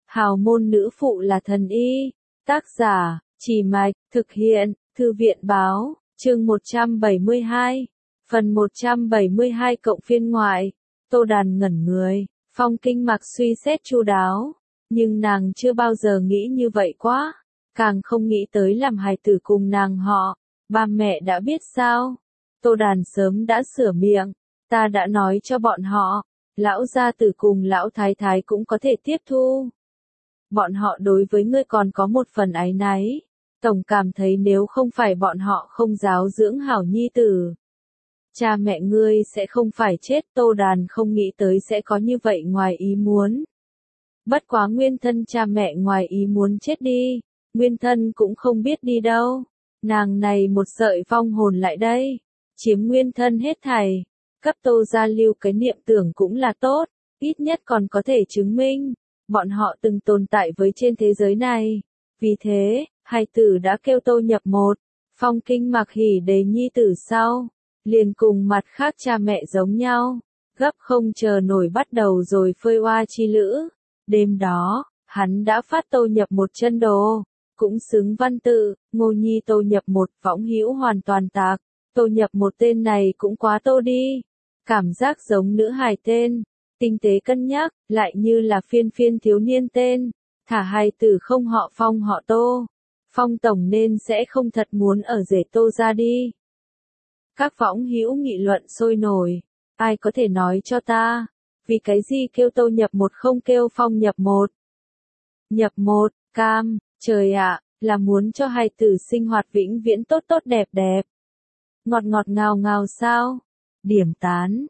Hào môn nữ phụ là thần y. Tác giả, Trì Mạch, thực hiện, Thư viện báo, chương 172, phần 172 cộng phiên ngoại. Tô Đàn ngẩn người, Phong Kinh Mặc suy xét chu đáo, nhưng nàng chưa bao giờ nghĩ như vậy quá, càng không nghĩ tới làm hài tử cùng nàng họ. Ba mẹ đã biết sao? Tô Đàn sớm đã sửa miệng, ta đã nói cho bọn họ, lão gia tử cùng lão thái thái cũng có thể tiếp thu. Bọn họ đối với ngươi còn có một phần áy náy, tổng cảm thấy nếu không phải bọn họ không giáo dưỡng hảo nhi tử, cha mẹ ngươi sẽ không phải chết. Tô Đàn không nghĩ tới sẽ có như vậy ngoài ý muốn. Bất quá nguyên thân cha mẹ ngoài ý muốn chết đi, nguyên thân cũng không biết đi đâu. Nàng này một sợi vong hồn lại đây, chiếm nguyên thân hết thảy, cấp Tô gia lưu cái niệm tưởng cũng là tốt, ít nhất còn có thể chứng minh bọn họ từng tồn tại với trên thế giới này. Vì thế, hài tử đã kêu Tô Nhập Một. Phong Kinh Mặc hỉ đề nhi tử sau, liền cùng mặt khác cha mẹ giống nhau, gấp không chờ nổi bắt đầu rồi phơi oa chi lữ. Đêm đó, hắn đã phát Tô Nhập Một chân đồ, cũng xứng văn tự, Ngô Nhi Tô Nhập Một, võng hữu hoàn toàn tạc. Tô Nhập Một tên này cũng quá tô đi, cảm giác giống nữ hài tên, tinh tế cân nhắc, lại như là phiên phiên thiếu niên tên. Thả hài tử không họ Phong họ Tô, Phong tổng nên sẽ không thật muốn ở rể Tô ra đi. Các võng hữu nghị luận sôi nổi, ai có thể nói cho ta, vì cái gì kêu Tô Nhập Một không kêu Phong Nhập Một? Nhập Một, cam, trời ạ, là muốn cho hài tử sinh hoạt vĩnh viễn tốt tốt đẹp đẹp, ngọt ngọt ngào ngào sao? Điểm tán,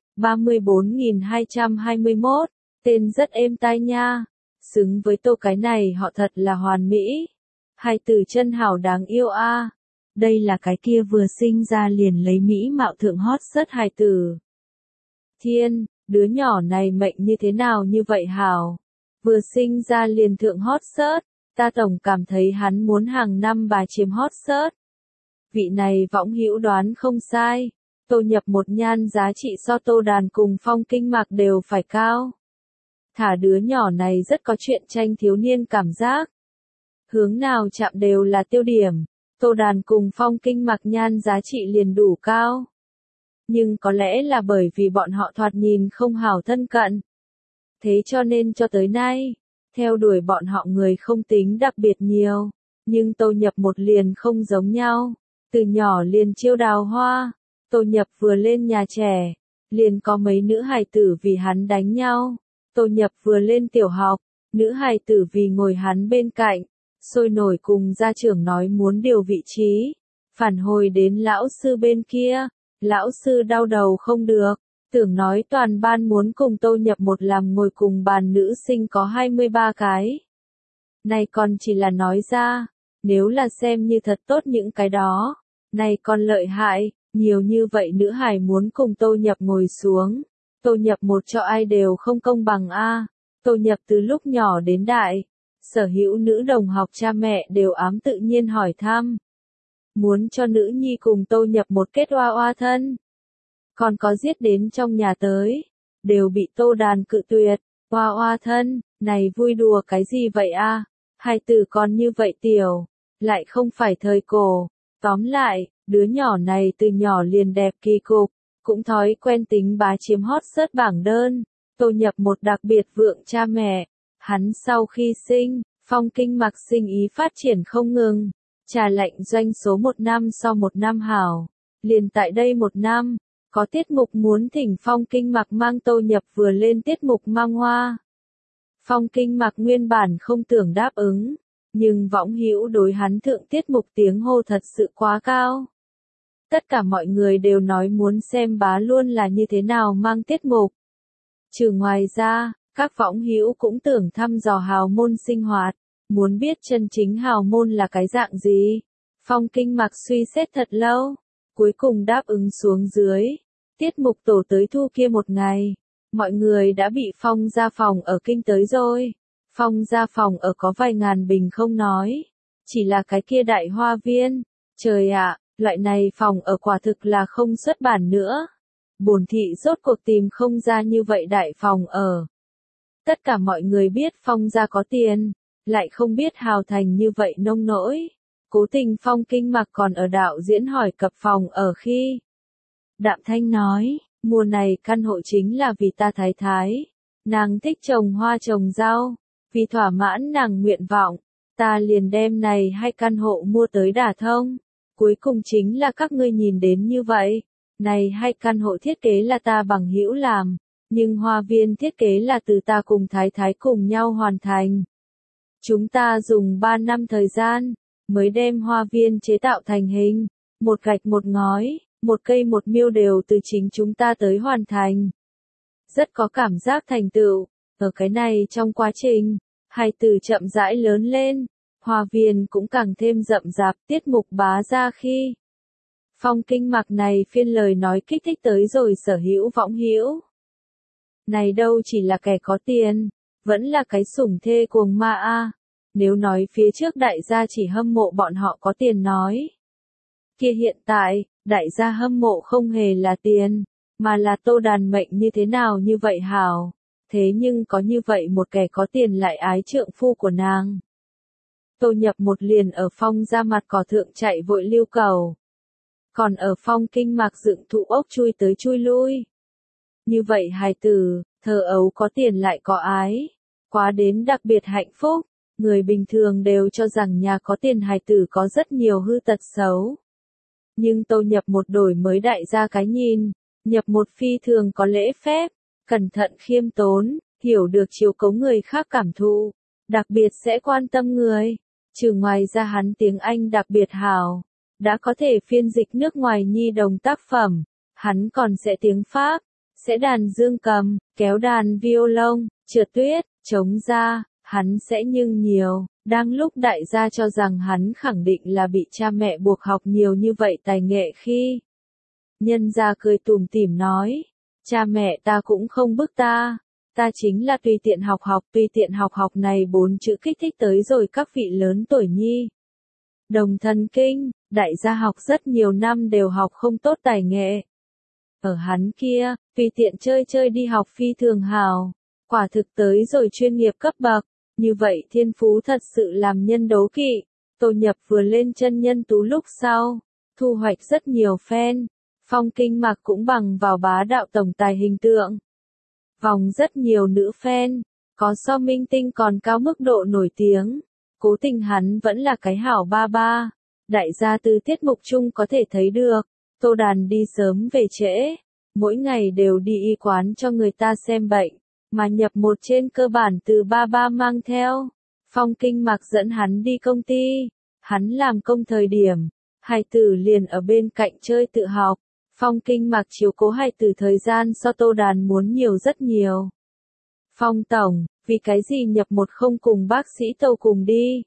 34.221, tên rất êm tai nha, xứng với Tô cái này họ thật là hoàn mỹ. Hài tử chân hảo đáng yêu a. Đây là cái kia vừa sinh ra liền lấy mỹ mạo thượng hot search hài tử. Thiên, đứa nhỏ này mệnh như thế nào như vậy hảo? Vừa sinh ra liền thượng hot search, ta tổng cảm thấy hắn muốn hàng năm bà chiếm hot search. Vị này võng hữu đoán không sai, Tô Nhập Một nhan giá trị so Tô Đàn cùng Phong Kinh Mặc đều phải cao. Thả đứa nhỏ này rất có chuyện tranh thiếu niên cảm giác. Hướng nào chạm đều là tiêu điểm, Tô Đàn cùng Phong Kinh Mặc nhan giá trị liền đủ cao. Nhưng có lẽ là bởi vì bọn họ thoạt nhìn không hảo thân cận. Thế cho nên cho tới nay, theo đuổi bọn họ người không tính đặc biệt nhiều, nhưng Tô Nhập Một liền không giống nhau. Từ nhỏ liền chiêu đào hoa, Tô Nhập vừa lên nhà trẻ, liền có mấy nữ hài tử vì hắn đánh nhau. Tô Nhập vừa lên tiểu học, nữ hài tử vì ngồi hắn bên cạnh, sôi nổi cùng gia trưởng nói muốn điều vị trí. Phản hồi đến lão sư bên kia, lão sư đau đầu không được, tưởng nói toàn ban muốn cùng Tô Nhập Một làm ngồi cùng bàn nữ sinh có 23 cái. Này còn chỉ là nói ra. Nếu là xem như thật tốt những cái đó, này còn lợi hại, nhiều như vậy nữ hài muốn cùng Tô Nhập ngồi xuống. Tô Nhập Một cho ai đều không công bằng a. Tô Nhập từ lúc nhỏ đến đại, sở hữu nữ đồng học cha mẹ đều ám tự nhiên hỏi thăm. Muốn cho nữ nhi cùng Tô Nhập Một kết oa oa thân. Còn có giết đến trong nhà tới, đều bị Tô Đàn cự tuyệt. Oa oa thân, này vui đùa cái gì vậy a? Hài tử còn như vậy tiểu, lại không phải thời cổ. Tóm lại, đứa nhỏ này từ nhỏ liền đẹp kỳ cục, cũng thói quen tính bá chiếm hot search bảng đơn. Tô Nhập Một đặc biệt vượng cha mẹ, hắn sau khi sinh, Phong Kinh Mặc sinh ý phát triển không ngừng, trà lạnh doanh số một năm so một năm hảo. Liền tại đây một năm, có tiết mục muốn thỉnh Phong Kinh Mặc mang Tô Nhập vừa lên tiết mục mang hoa. Phong Kinh Mặc nguyên bản không tưởng đáp ứng, nhưng võng hữu đối hắn thượng tiết mục tiếng hô thật sự quá cao. Tất cả mọi người đều nói muốn xem bá luôn là như thế nào mang tiết mục. Trừ ngoài ra, các võng hữu cũng tưởng thăm dò hào môn sinh hoạt, muốn biết chân chính hào môn là cái dạng gì. Phong Kinh Mặc suy xét thật lâu, cuối cùng đáp ứng xuống dưới. Tiết mục tổ tới thu kia một ngày, mọi người đã bị Phong ra phòng ở kinh tới rồi. Phong ra phòng ở có vài ngàn bình không nói, chỉ là cái kia đại hoa viên. Trời ạ, loại này phòng ở quả thực là không xuất bản nữa. Bổn thị rốt cuộc tìm không ra như vậy đại phòng ở. Tất cả mọi người biết Phong gia có tiền, lại không biết hào thành như vậy nông nỗi. Cố tình Phong Kinh Mặc còn ở đạo diễn hỏi cập phòng ở khi. Đạm Thanh nói, mùa này căn hộ chính là vì ta thái thái. Nàng thích trồng hoa trồng rau, vì thỏa mãn nàng nguyện vọng, ta liền đem này 2 căn hộ mua tới đả thông. Cuối cùng chính là các ngươi nhìn đến như vậy. Này 2 căn hộ thiết kế là ta bằng hữu làm, nhưng hoa viên thiết kế là từ ta cùng thái thái cùng nhau hoàn thành. Chúng ta dùng 3 năm thời gian, mới đem hoa viên chế tạo thành hình, một gạch một ngói, một cây một miêu đều từ chính chúng ta tới hoàn thành. Rất có cảm giác thành tựu, ở cái này trong quá trình, hài tử chậm rãi lớn lên, hoa viên cũng càng thêm rậm rạp tiết mục bá ra khi. Phong Kinh Mặc này phiên lời nói kích thích tới rồi sở hữu võng hữu. Này đâu chỉ là kẻ có tiền, vẫn là cái sủng thê cuồng ma a. Nếu nói phía trước đại gia chỉ hâm mộ bọn họ có tiền nói. Kia hiện tại, đại gia hâm mộ không hề là tiền, mà là Tô Đàn mệnh như thế nào như vậy hảo. Thế nhưng có như vậy một kẻ có tiền lại ái trượng phu của nàng. Tô Nhập một liền ở Phong ra mặt cỏ thượng chạy vội lưu cầu. Còn ở Phong Kinh Mặc dựng thụ ốc chui tới chui lui. Như vậy hài tử, thơ ấu có tiền lại có ái. Quá đến đặc biệt hạnh phúc. Người bình thường đều cho rằng nhà có tiền hài tử có rất nhiều hư tật xấu. Nhưng Tô Nhập một đổi mới đại gia cái nhìn, Nhập một phi thường có lễ phép, cẩn thận khiêm tốn, hiểu được chiếu cố người khác cảm thụ, đặc biệt sẽ quan tâm người. Trừ ngoài ra hắn tiếng Anh đặc biệt hảo, đã có thể phiên dịch nước ngoài nhi đồng tác phẩm, hắn còn sẽ tiếng Pháp, sẽ đàn dương cầm, kéo đàn violon, trượt tuyết, trống da. Hắn sẽ nhưng nhiều, đang lúc đại gia cho rằng hắn khẳng định là bị cha mẹ buộc học nhiều như vậy tài nghệ khi. Nhân gia cười tủm tỉm nói, cha mẹ ta cũng không bức ta chính là tùy tiện học này 4 chữ kích thích tới rồi các vị lớn tuổi nhi. Đồng thần kinh, đại gia học rất nhiều năm đều học không tốt tài nghệ. Ở hắn kia, tùy tiện chơi đi học phi thường hào, quả thực tới rồi chuyên nghiệp cấp bậc. Như vậy thiên phú thật sự làm nhân đấu kỵ. Tô Nhập vừa lên chân nhân tú lúc sau, thu hoạch rất nhiều fan. Phong Kinh Mặc cũng bằng vào bá đạo tổng tài hình tượng. Vòng rất nhiều nữ fan, có so minh tinh còn cao mức độ nổi tiếng. Cố tình hắn vẫn là cái hảo ba ba. Đại gia từ tiết mục chung có thể thấy được, Tô Đàn đi sớm về trễ, mỗi ngày đều đi y quán cho người ta xem bệnh. Mà Nhập một trên cơ bản từ ba ba mang theo. Phong Kinh Mặc dẫn hắn đi công ty. Hắn làm công thời điểm. Hài tử liền ở bên cạnh chơi tự học. Phong Kinh Mặc chiếu cố hài tử thời gian so Tô Đàn muốn nhiều rất nhiều. Phong Tổng, vì cái gì Nhập một không cùng bác sĩ Tâu cùng đi?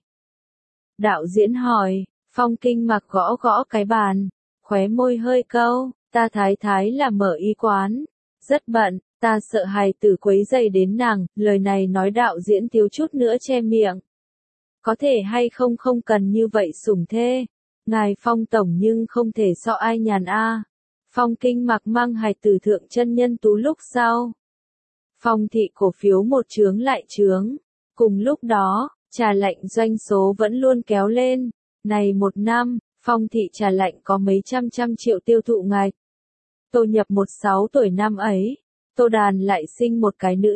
Đạo diễn hỏi. Phong Kinh Mặc gõ gõ cái bàn. Khóe môi hơi câu. Ta thái thái là mở y quán. Rất bận. Ta sợ hài tử quấy rầy đến nàng, lời này nói đạo diễn thiếu chút nữa che miệng. Có thể hay không cần như vậy sủng thê. Ngài Phong Tổng nhưng không thể so ai nhàn a. Phong Kinh Mặc mang hài tử thượng chân nhân tú lúc sau. Phong thị cổ phiếu một chướng lại chướng. Cùng lúc đó, trà lạnh doanh số vẫn luôn kéo lên. Này một năm, Phong thị trà lạnh có mấy trăm triệu tiêu thụ ngạch. Tô Nhập 16 tuổi năm ấy. Tô Đàn lại sinh một cái nữ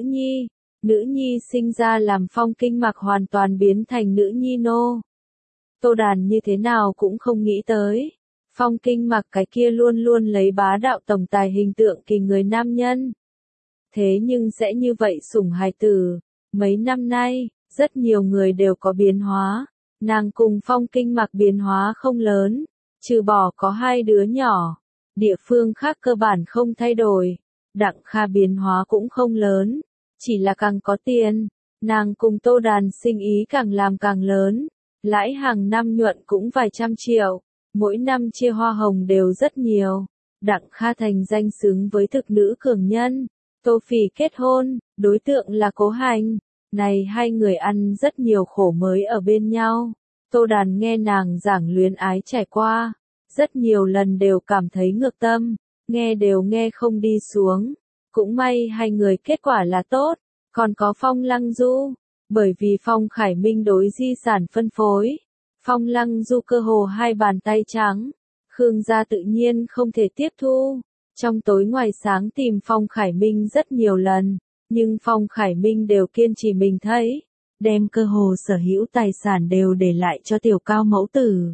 nhi sinh ra làm Phong Kinh Mặc hoàn toàn biến thành nữ nhi nô. Tô Đàn như thế nào cũng không nghĩ tới. Phong Kinh Mặc cái kia luôn luôn lấy bá đạo tổng tài hình tượng kỳ người nam nhân. Thế nhưng sẽ như vậy sủng hài tử. Mấy năm nay, rất nhiều người đều có biến hóa. Nàng cùng Phong Kinh Mặc biến hóa không lớn, trừ bỏ có 2 đứa nhỏ. Địa phương khác cơ bản không thay đổi. Đặng Kha biến hóa cũng không lớn, chỉ là càng có tiền, nàng cùng Tô Đàn sinh ý càng làm càng lớn, lãi hàng năm nhuận cũng vài trăm triệu, mỗi năm chia hoa hồng đều rất nhiều. Đặng Kha thành danh xứng với thực nữ cường nhân, Tô Phỉ kết hôn, đối tượng là Cố Hành, này 2 người ăn rất nhiều khổ mới ở bên nhau. Tô Đàn nghe nàng giảng luyến ái trải qua, rất nhiều lần đều cảm thấy ngược tâm. Nghe đều nghe không đi xuống. Cũng may 2 người kết quả là tốt, Còn có Phong Lăng Du, bởi vì Phong Khải Minh đối di sản phân phối, Phong Lăng Du cơ hồ hai bàn tay trắng, Khương gia tự nhiên không thể tiếp thu. Trong tối ngoài sáng tìm Phong Khải Minh rất nhiều lần, nhưng Phong Khải Minh đều kiên trì mình thấy, đem cơ hồ sở hữu tài sản đều để lại cho Tiểu Cao mẫu tử.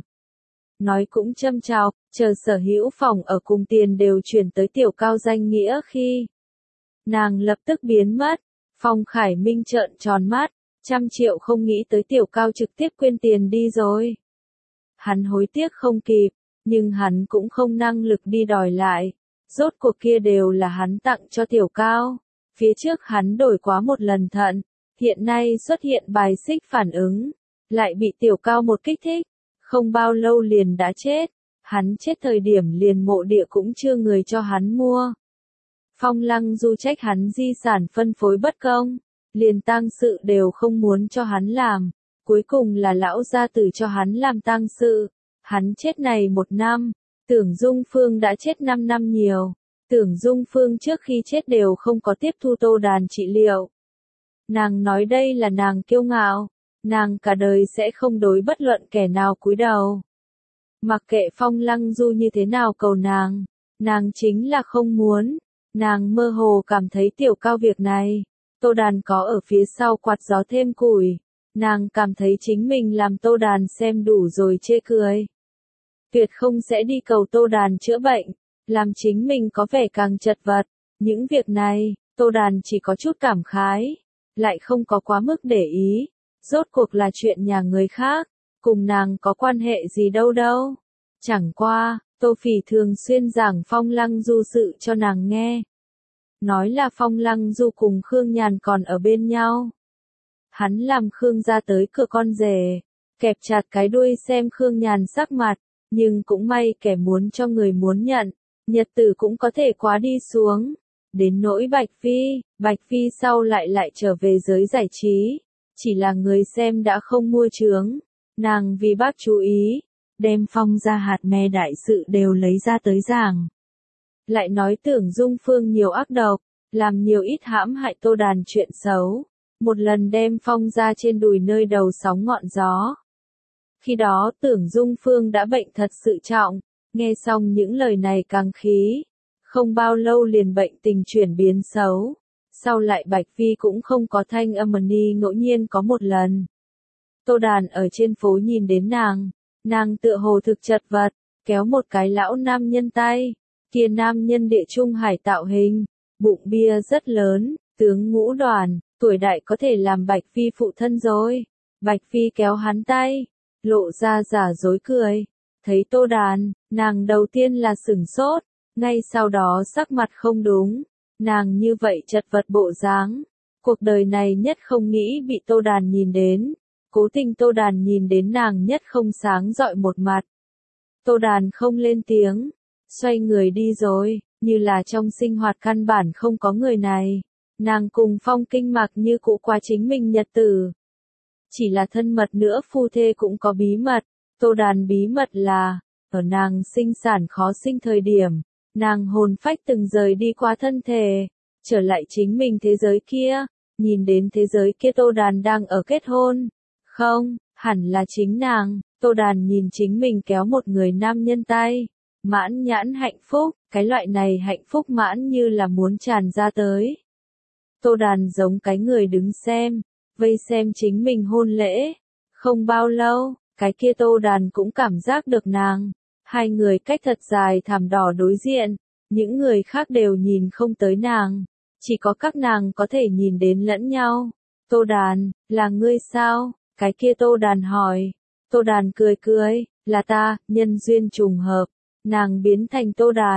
Nói cũng châm chọc, chờ sở hữu phòng ở cùng tiền đều chuyển tới Tiểu Cao danh nghĩa khi nàng lập tức biến mất. Phong Khải Minh trợn tròn mắt, 100 triệu không nghĩ tới Tiểu Cao trực tiếp quên tiền đi rồi. Hắn hối tiếc không kịp, nhưng hắn cũng không năng lực đi đòi lại. Rốt cuộc kia đều là hắn tặng cho Tiểu Cao. Phía trước hắn đổi quá một lần thận, hiện nay xuất hiện bài xích phản ứng, lại bị Tiểu Cao một kích thích, không bao lâu liền đã chết. Hắn chết thời điểm liền mộ địa cũng chưa người cho hắn mua. Phong Lăng Du trách hắn di sản phân phối bất công, liền tang sự đều không muốn cho hắn làm, cuối cùng là lão gia tử cho hắn làm tang sự. Hắn chết này 1 năm, Tưởng Dung Phương đã chết 5 năm nhiều. Tưởng Dung Phương trước khi chết đều không có tiếp thu Tô Đàn trị liệu. Nàng nói đây là nàng kiêu ngạo, nàng cả đời sẽ không đối bất luận kẻ nào cúi đầu. Mặc kệ Phong Lăng Du như thế nào cầu nàng chính là không muốn. Nàng mơ hồ cảm thấy Tiểu Cao việc này, Tô Đàn có ở phía sau quạt gió thêm củi. Nàng cảm thấy chính mình làm Tô Đàn xem đủ rồi chê cười. Tuyệt không sẽ đi cầu Tô Đàn chữa bệnh, làm chính mình có vẻ càng chật vật. Những việc này, Tô Đàn chỉ có chút cảm khái, lại không có quá mức để ý. Rốt cuộc là chuyện nhà người khác, cùng nàng có quan hệ gì đâu. Chẳng qua, Tô Phỉ thường xuyên giảng Phong Lăng Du sự cho nàng nghe. Nói là Phong Lăng Du cùng Khương Nhàn còn ở bên nhau. Hắn làm Khương gia tới cửa con rể, kẹp chặt cái đuôi xem Khương Nhàn sắc mặt, nhưng cũng may kẻ muốn cho người muốn nhận, nhật tử cũng có thể quá đi xuống. Đến nỗi Bạch Phi sau lại trở về giới giải trí, chỉ là người xem đã không mua chướng, nàng vì bác chú ý, đem Phong gia hạt me đại sự đều lấy ra tới giảng. Lại nói Tưởng Dung Phương nhiều ác độc, làm nhiều ít hãm hại Tô Đàn chuyện xấu, một lần đem Phong gia trên đùi nơi đầu sóng ngọn gió. Khi đó Tưởng Dung Phương đã bệnh thật sự trọng, nghe xong những lời này càng khí, không bao lâu liền bệnh tình chuyển biến xấu. Sau lại Bạch Phi cũng không có thanh âm ni ngẫu nhiên có một lần. Tô Đàn ở trên phố nhìn đến nàng tựa hồ thực chật vật, kéo một cái lão nam nhân tay, kia nam nhân địa trung hải tạo hình, bụng bia rất lớn, tướng ngũ đoàn, tuổi đại có thể làm Bạch Phi phụ thân rồi. Bạch Phi kéo hắn tay, lộ ra giả dối cười, thấy Tô Đàn, nàng đầu tiên là sửng sốt, ngay sau đó sắc mặt không đúng, nàng như vậy chật vật bộ dáng, cuộc đời này nhất không nghĩ bị Tô Đàn nhìn đến, cố tình Tô Đàn nhìn đến nàng nhất không sáng rọi một mặt. Tô Đàn không lên tiếng, xoay người đi rồi, như là trong sinh hoạt căn bản không có người này, nàng cùng Phong Kinh Mạc như cũ qua chính mình nhật tử. Chỉ là thân mật nữa phu thê cũng có bí mật, Tô Đàn bí mật là, ở nàng sinh sản khó sinh thời điểm, nàng hồn phách từng rời đi qua thân thể, trở lại chính mình thế giới kia, nhìn đến thế giới kia Tô Đàn đang ở kết hôn. Không, hẳn là chính nàng, Tô Đàn nhìn chính mình kéo một người nam nhân tay, mãn nhãn hạnh phúc, cái loại này hạnh phúc mãn như là muốn tràn ra tới. Tô Đàn giống cái người đứng xem, vây xem chính mình hôn lễ. Không bao lâu, cái kia Tô Đàn cũng cảm giác được nàng. Hai người cách thật dài thảm đỏ đối diện, những người khác đều nhìn không tới nàng, chỉ có các nàng có thể nhìn đến lẫn nhau. Tô Đàn, là ngươi sao? Cái kia Tô Đàn hỏi. Tô Đàn cười, là ta, nhân duyên trùng hợp. Nàng biến thành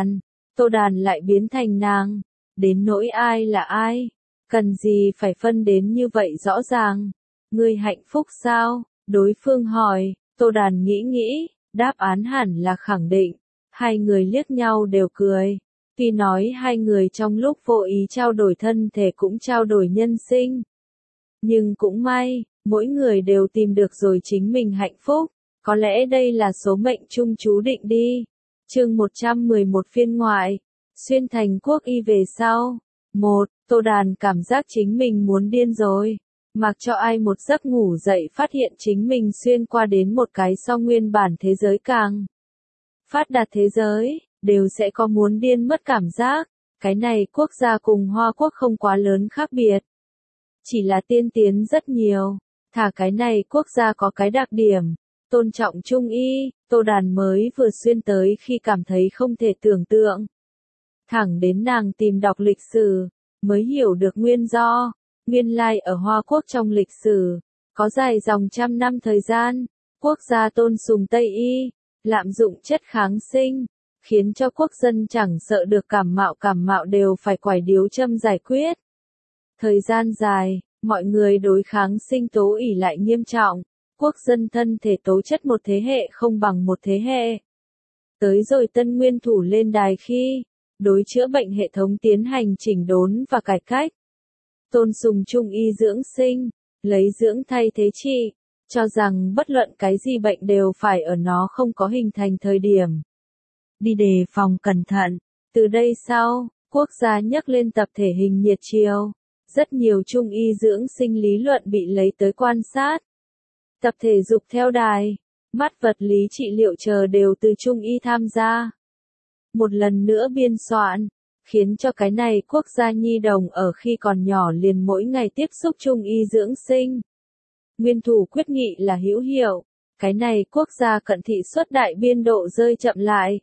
Tô Đàn lại biến thành nàng. Đến nỗi ai là ai? Cần gì phải phân đến như vậy rõ ràng? Ngươi hạnh phúc sao? Đối phương hỏi. Tô Đàn nghĩ, đáp án hẳn là khẳng định. Hai người liếc nhau đều cười. Tuy nói hai người trong lúc vô ý trao đổi thân thể cũng trao đổi nhân sinh. Nhưng cũng may, mỗi người đều tìm được rồi chính mình hạnh phúc. Có lẽ đây là số mệnh chung chú định đi. Chương 111 phiên ngoại. Xuyên thành quốc y về sau. Một, Tô Đàn cảm giác chính mình muốn điên rồi. Mặc cho ai một giấc ngủ dậy phát hiện chính mình xuyên qua đến một cái so nguyên bản thế giới càng phát đạt thế giới, đều sẽ có muốn điên mất cảm giác. Cái này quốc gia cùng Hoa Quốc không quá lớn khác biệt. Chỉ là tiên tiến rất nhiều. Thả cái này quốc gia có cái đặc điểm, tôn trọng Trung y, Tô Đàn mới vừa xuyên tới khi cảm thấy không thể tưởng tượng. Thẳng đến nàng tìm đọc lịch sử, mới hiểu được nguyên do. Nguyên lai ở Hoa Quốc trong lịch sử, có dài dòng trăm năm thời gian, quốc gia tôn sùng Tây y, lạm dụng chất kháng sinh, khiến cho quốc dân chẳng sợ được cảm mạo đều phải quải điếu châm giải quyết. Thời gian dài, mọi người đối kháng sinh tố ỷ lại nghiêm trọng, quốc dân thân thể tố chất một thế hệ không bằng một thế hệ. Tới rồi Tân Nguyên Thủ lên đài khi, đối chữa bệnh hệ thống tiến hành chỉnh đốn và cải cách. Tôn sùng Trung y dưỡng sinh, lấy dưỡng thay thế trị, cho rằng bất luận cái gì bệnh đều phải ở nó không có hình thành thời điểm. Đi đề phòng cẩn thận, từ đây sau, quốc gia nhắc lên tập thể hình nhiệt chiều. Rất nhiều Trung y dưỡng sinh lý luận bị lấy tới quan sát. Tập thể dục theo đài, mắt vật lý trị liệu chờ đều từ Trung y tham gia. Một lần nữa biên soạn, khiến cho cái này quốc gia nhi đồng ở khi còn nhỏ liền mỗi ngày tiếp xúc Trung y dưỡng sinh. Nguyên Thủ quyết nghị là hữu hiệu, cái này quốc gia cận thị suất đại biên độ rơi chậm lại.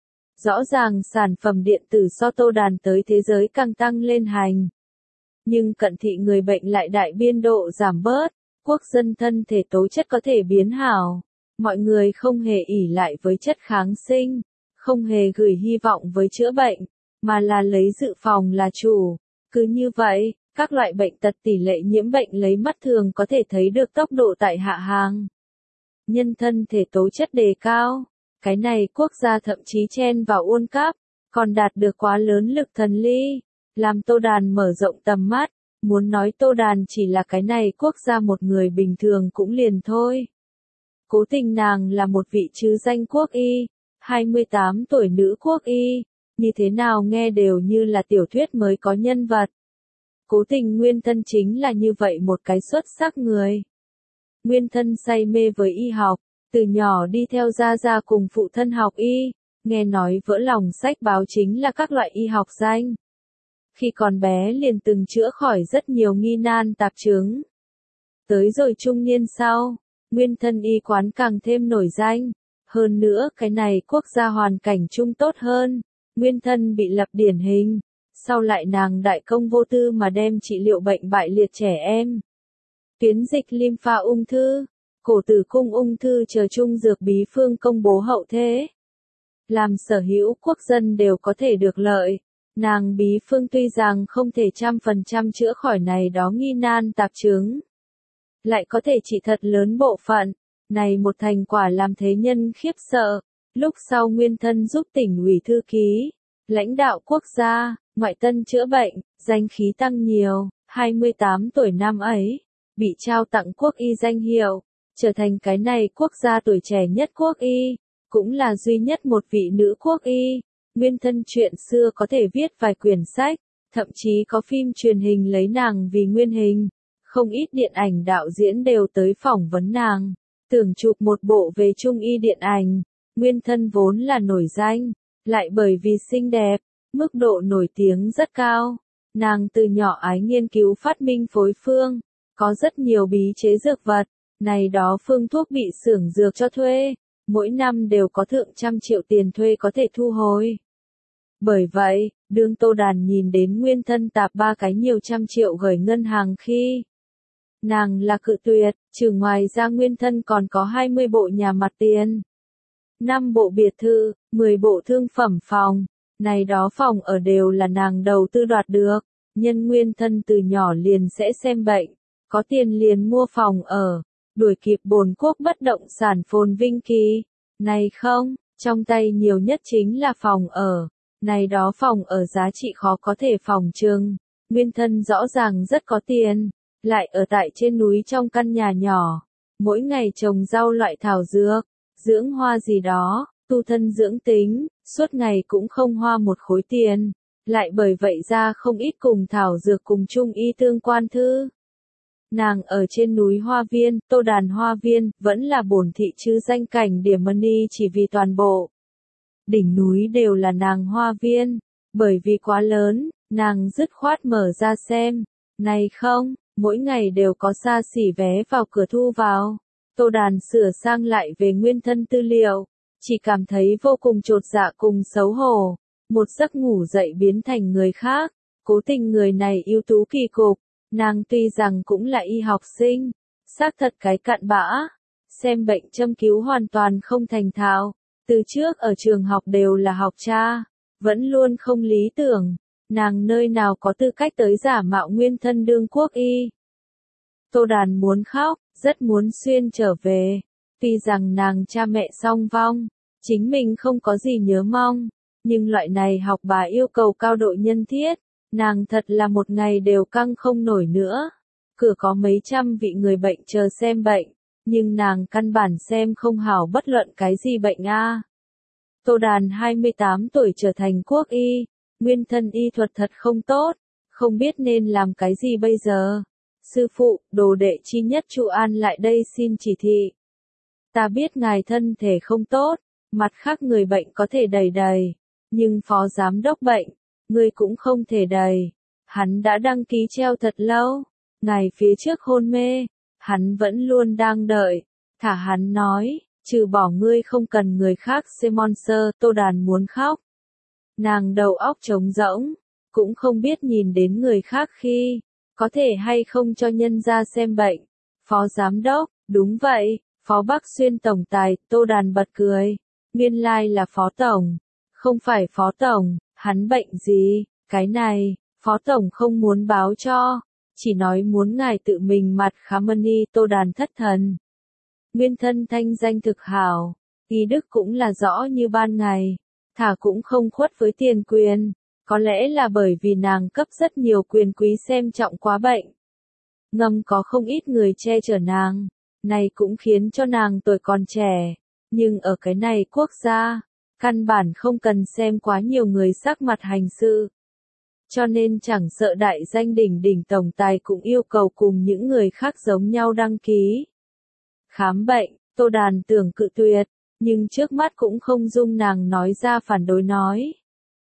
Rõ ràng sản phẩm điện tử so Tô Đàn tới thế giới càng tăng lên hành. Nhưng cận thị người bệnh lại đại biên độ giảm bớt, quốc dân thân thể tố chất có thể biến hảo. Mọi người không hề ỷ lại với chất kháng sinh, không hề gửi hy vọng với chữa bệnh, mà là lấy dự phòng là chủ. Cứ như vậy, các loại bệnh tật tỷ lệ nhiễm bệnh lấy mắt thường có thể thấy được tốc độ tại hạ hàng. Nhân thân thể tố chất đề cao, cái này quốc gia thậm chí chen vào World Cup, còn đạt được quá lớn lực thần ly, làm Tô Đàn mở rộng tầm mắt, muốn nói Tô Đàn chỉ là cái này quốc gia một người bình thường cũng liền thôi. Cố tình nàng là một vị chứ danh quốc y, 28 tuổi nữ quốc y, như thế nào nghe đều như là tiểu thuyết mới có nhân vật. Cố tình nguyên thân chính là như vậy một cái xuất sắc người. Nguyên thân say mê với y học, từ nhỏ đi theo gia cùng phụ thân học y, nghe nói vỡ lòng sách báo chính là các loại y học danh. Khi còn bé liền từng chữa khỏi rất nhiều nghi nan tạp chứng. Tới rồi trung niên sau, nguyên thân y quán càng thêm nổi danh. Hơn nữa cái này quốc gia hoàn cảnh chung tốt hơn, nguyên thân bị lập điển hình. Sau lại nàng đại công vô tư mà đem trị liệu bệnh bại liệt trẻ em. Tuyến dịch lympha ung thư, cổ tử cung ung thư chờ trung dược bí phương công bố hậu thế. Làm sở hữu quốc dân đều có thể được lợi. Nàng bí phương tuy rằng không thể 100% chữa khỏi này đó nghi nan tạp chứng, lại có thể trị thật lớn bộ phận, này một thành quả làm thế nhân khiếp sợ. Lúc sau nguyên thân giúp tỉnh ủy thư ký, lãnh đạo quốc gia, ngoại tân chữa bệnh, danh khí tăng nhiều, 28 tuổi năm ấy, bị trao tặng quốc y danh hiệu, trở thành cái này quốc gia tuổi trẻ nhất quốc y, cũng là duy nhất một vị nữ quốc y. Nguyên thân chuyện xưa có thể viết vài quyển sách, thậm chí có phim truyền hình lấy nàng vì nguyên hình. Không ít điện ảnh đạo diễn đều tới phỏng vấn nàng, tưởng chụp một bộ về Trung y điện ảnh. Nguyên thân vốn là nổi danh, lại bởi vì xinh đẹp, mức độ nổi tiếng rất cao. Nàng từ nhỏ ái nghiên cứu phát minh phối phương, có rất nhiều bí chế dược vật, này đó phương thuốc bị xưởng dược cho thuê. Mỗi năm đều có thượng trăm triệu tiền thuê có thể thu hồi. Bởi vậy, đương Tô Đàn nhìn đến nguyên thân tạp 3 cái nhiều trăm triệu gửi ngân hàng khi nàng là cự tuyệt, trừ ngoài ra nguyên thân còn có 20 bộ nhà mặt tiền, 5 bộ biệt thự, 10 bộ thương phẩm phòng, này đó phòng ở đều là nàng đầu tư đoạt được. Nhân nguyên thân từ nhỏ liền sẽ xem bệnh, có tiền liền mua phòng ở, đuổi kịp bồn quốc bất động sản phồn vinh kỳ. Này không, trong tay nhiều nhất chính là phòng ở, này đó phòng ở giá trị khó có thể phòng trừng. Nguyên thân rõ ràng rất có tiền, lại ở tại trên núi trong căn nhà nhỏ, mỗi ngày trồng rau loại thảo dược, dưỡng hoa gì đó, tu thân dưỡng tính, suốt ngày cũng không hoa một khối tiền. lại bởi vậy ra không ít cùng thảo dược cùng trung y tương quan thư. Nàng ở trên núi Hoa Viên, Tô Đàn Hoa Viên, vẫn là bổn thị chứ danh cảnh điểm money chỉ vì toàn bộ đỉnh núi đều là nàng hoa viên, bởi vì quá lớn, nàng dứt khoát mở ra xem, này không, mỗi ngày đều có xa xỉ vé vào cửa thu vào. Tô Đàn sửa sang lại về nguyên thân tư liệu, chỉ cảm thấy vô cùng chột dạ cùng xấu hổ, một giấc ngủ dậy biến thành người khác, cố tình người này ưu tú kỳ cục, nàng tuy rằng cũng là y học sinh, xác thật cái cặn bã, xem bệnh châm cứu hoàn toàn không thành thạo. Từ trước ở trường học đều là học cha, vẫn luôn không lý tưởng, nàng nơi nào có tư cách tới giả mạo nguyên thân đương quốc y. Tô Đàn muốn khóc, rất muốn xuyên trở về, tuy rằng nàng cha mẹ song vong, chính mình không có gì nhớ mong, nhưng loại này học bà yêu cầu cao độ nhân thiết, nàng thật là một ngày đều căng không nổi nữa. Cửa có mấy trăm vị người bệnh chờ xem bệnh. Nhưng nàng căn bản xem không hảo bất luận cái gì bệnh a. Tô Đàn 28 tuổi trở thành quốc y, nguyên thân y thuật thật không tốt, không biết nên làm cái gì bây giờ. Sư phụ, đồ đệ chi nhất Chu An lại đây xin chỉ thị. Ta biết ngài thân thể không tốt, mặt khác người bệnh có thể đầy, nhưng phó giám đốc bệnh, người cũng không thể đầy. Hắn đã đăng ký treo thật lâu, ngày phía trước hôn mê. Hắn vẫn luôn đang đợi, thả hắn nói, trừ bỏ ngươi không cần người khác sponsor. Tô Đàn muốn khóc. Nàng đầu óc trống rỗng, cũng không biết nhìn đến người khác khi, có thể hay không cho nhân ra xem bệnh. Phó giám đốc, đúng vậy, Phó Bắc Xuyên tổng tài. Tô Đàn bật cười, nguyên lai là Phó Tổng, không phải Phó Tổng, hắn bệnh gì, cái này, Phó Tổng không muốn báo cho. Chỉ nói muốn ngài tự mình mặt khám money. Tô Đàn thất thần. Nguyên thân thanh danh thực hảo, y đức cũng là rõ như ban ngày, thả cũng không khuất với tiền quyền, có lẽ là bởi vì nàng cấp rất nhiều quyền quý xem trọng quá bệnh. Ngầm có không ít người che chở nàng, này cũng khiến cho nàng tuổi còn trẻ, nhưng ở cái này quốc gia, căn bản không cần xem quá nhiều người sắc mặt hành sự. Cho nên chẳng sợ đại danh đỉnh tổng tài cũng yêu cầu cùng những người khác giống nhau đăng ký. Khám bệnh, Tô Đàn tưởng cự tuyệt, nhưng trước mắt cũng không dung nàng nói ra phản đối nói.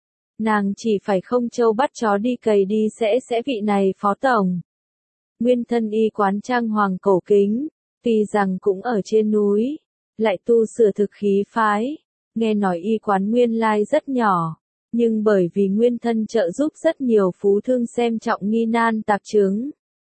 Nàng chỉ phải không trâu bắt chó đi cày đi sẽ vị này Phó Tổng. Nguyên thân y quán trang hoàng cổ kính, tuy rằng cũng ở trên núi, lại tu sửa thực khí phái, nghe nói y quán nguyên lai rất nhỏ. Nhưng bởi vì nguyên thân trợ giúp rất nhiều phú thương xem trọng nghi nan tạp chứng.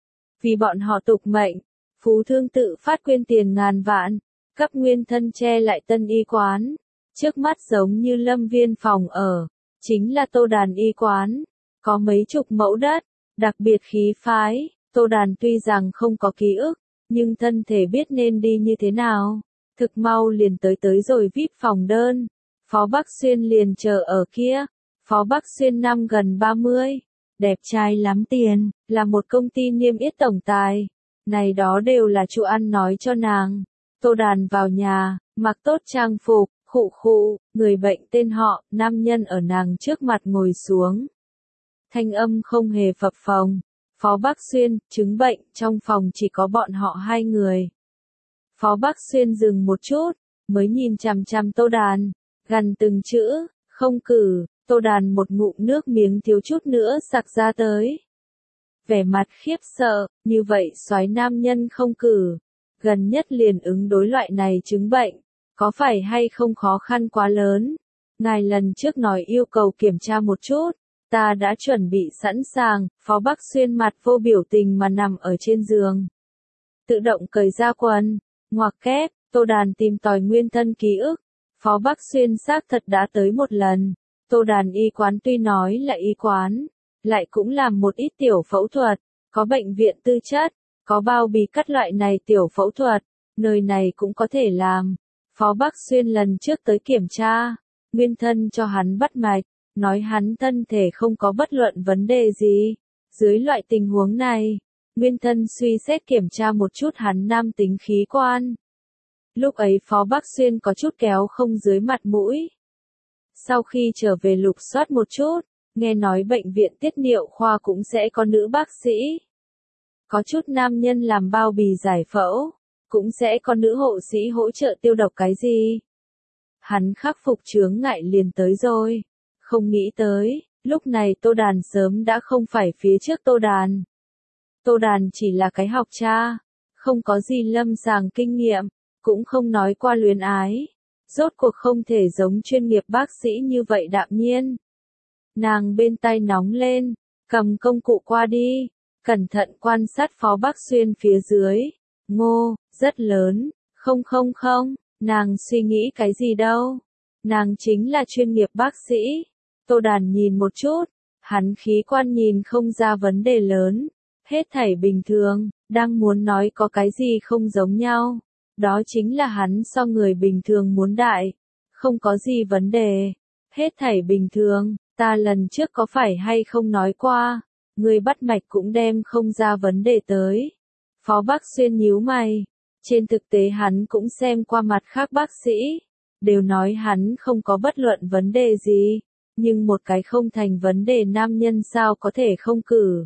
Vì bọn họ tục mệnh, phú thương tự phát quyên tiền ngàn vạn, cấp nguyên thân che lại tân y quán. Trước mắt giống như lâm viên phòng ở, chính là Tô Đàn y quán, có mấy chục mẫu đất, đặc biệt khí phái. Tô Đàn tuy rằng không có ký ức, nhưng thân thể biết nên đi như thế nào. Thực mau liền tới rồi VIP phòng đơn. Phó Bắc Xuyên liền chờ ở kia. Phó Bắc Xuyên năm gần 30, đẹp trai lắm tiền, là một công ty niêm yết tổng tài. Này đó đều là Chu An nói cho nàng. Tô Đàn vào nhà, mặc tốt trang phục, khụ, người bệnh tên họ, nam nhân ở nàng trước mặt ngồi xuống. Thanh âm không hề phập phồng. Phó Bắc Xuyên, chứng bệnh, trong phòng chỉ có bọn họ hai người. Phó Bắc Xuyên dừng một chút, mới nhìn chằm chằm Tô Đàn, gần từng chữ, không cử. Tô Đàn một ngụm nước miếng thiếu chút nữa sặc ra tới. Vẻ mặt khiếp sợ, như vậy soái nam nhân không cử. Gần nhất liền ứng đối loại này chứng bệnh, có phải hay không khó khăn quá lớn? Ngài lần trước nói yêu cầu kiểm tra một chút, ta đã chuẩn bị sẵn sàng. Phó Bắc Xuyên mặt vô biểu tình mà nằm ở trên giường. Tự động cởi ra quần, ngoặc kép. Tô Đàn tìm tòi nguyên thân ký ức. Phó Bắc Xuyên xác thật đã tới một lần. Tô Đàn y quán tuy nói là y quán, lại cũng làm một ít tiểu phẫu thuật, có bệnh viện tư chất, có bao bì cắt loại này tiểu phẫu thuật, nơi này cũng có thể làm. Phó Bắc Xuyên lần trước tới kiểm tra, nguyên thân cho hắn bắt mạch, nói hắn thân thể không có bất luận vấn đề gì. Dưới loại tình huống này, nguyên thân suy xét kiểm tra một chút hắn nam tính khí quan. Lúc ấy Phó Bắc Xuyên có chút kéo không dưới mặt mũi. Sau khi trở về lục soát một chút, nghe nói bệnh viện tiết niệu khoa cũng sẽ có nữ bác sĩ. Có chút nam nhân làm bao bì giải phẫu, cũng sẽ có nữ hộ sĩ hỗ trợ tiêu độc cái gì. Hắn khắc phục chướng ngại liền tới rồi. Không nghĩ tới, lúc này Tô Đàn sớm đã không phải phía trước Tô Đàn. Tô Đàn chỉ là cái học cha, không có gì lâm sàng kinh nghiệm, cũng không nói qua luyến ái. Rốt cuộc không thể giống chuyên nghiệp bác sĩ như vậy đạm nhiên. Nàng bên tay nóng lên, cầm công cụ qua đi, cẩn thận quan sát Phó Bắc Xuyên phía dưới. Ngô, rất lớn, không, nàng suy nghĩ cái gì đâu. Nàng chính là chuyên nghiệp bác sĩ. Tô Đàn nhìn một chút, hắn khí quan nhìn không ra vấn đề lớn. Hết thảy bình thường, đang muốn nói có cái gì không giống nhau. Đó chính là hắn so người bình thường muốn đại. Không có gì vấn đề. Hết thảy bình thường, ta lần trước có phải hay không nói qua. Người bắt mạch cũng đem không ra vấn đề tới. Phó Bắc Xuyên nhíu mày. Trên thực tế hắn cũng xem qua mặt khác bác sĩ. Đều nói hắn không có bất luận vấn đề gì. Nhưng một cái không thành vấn đề nam nhân sao có thể không cử.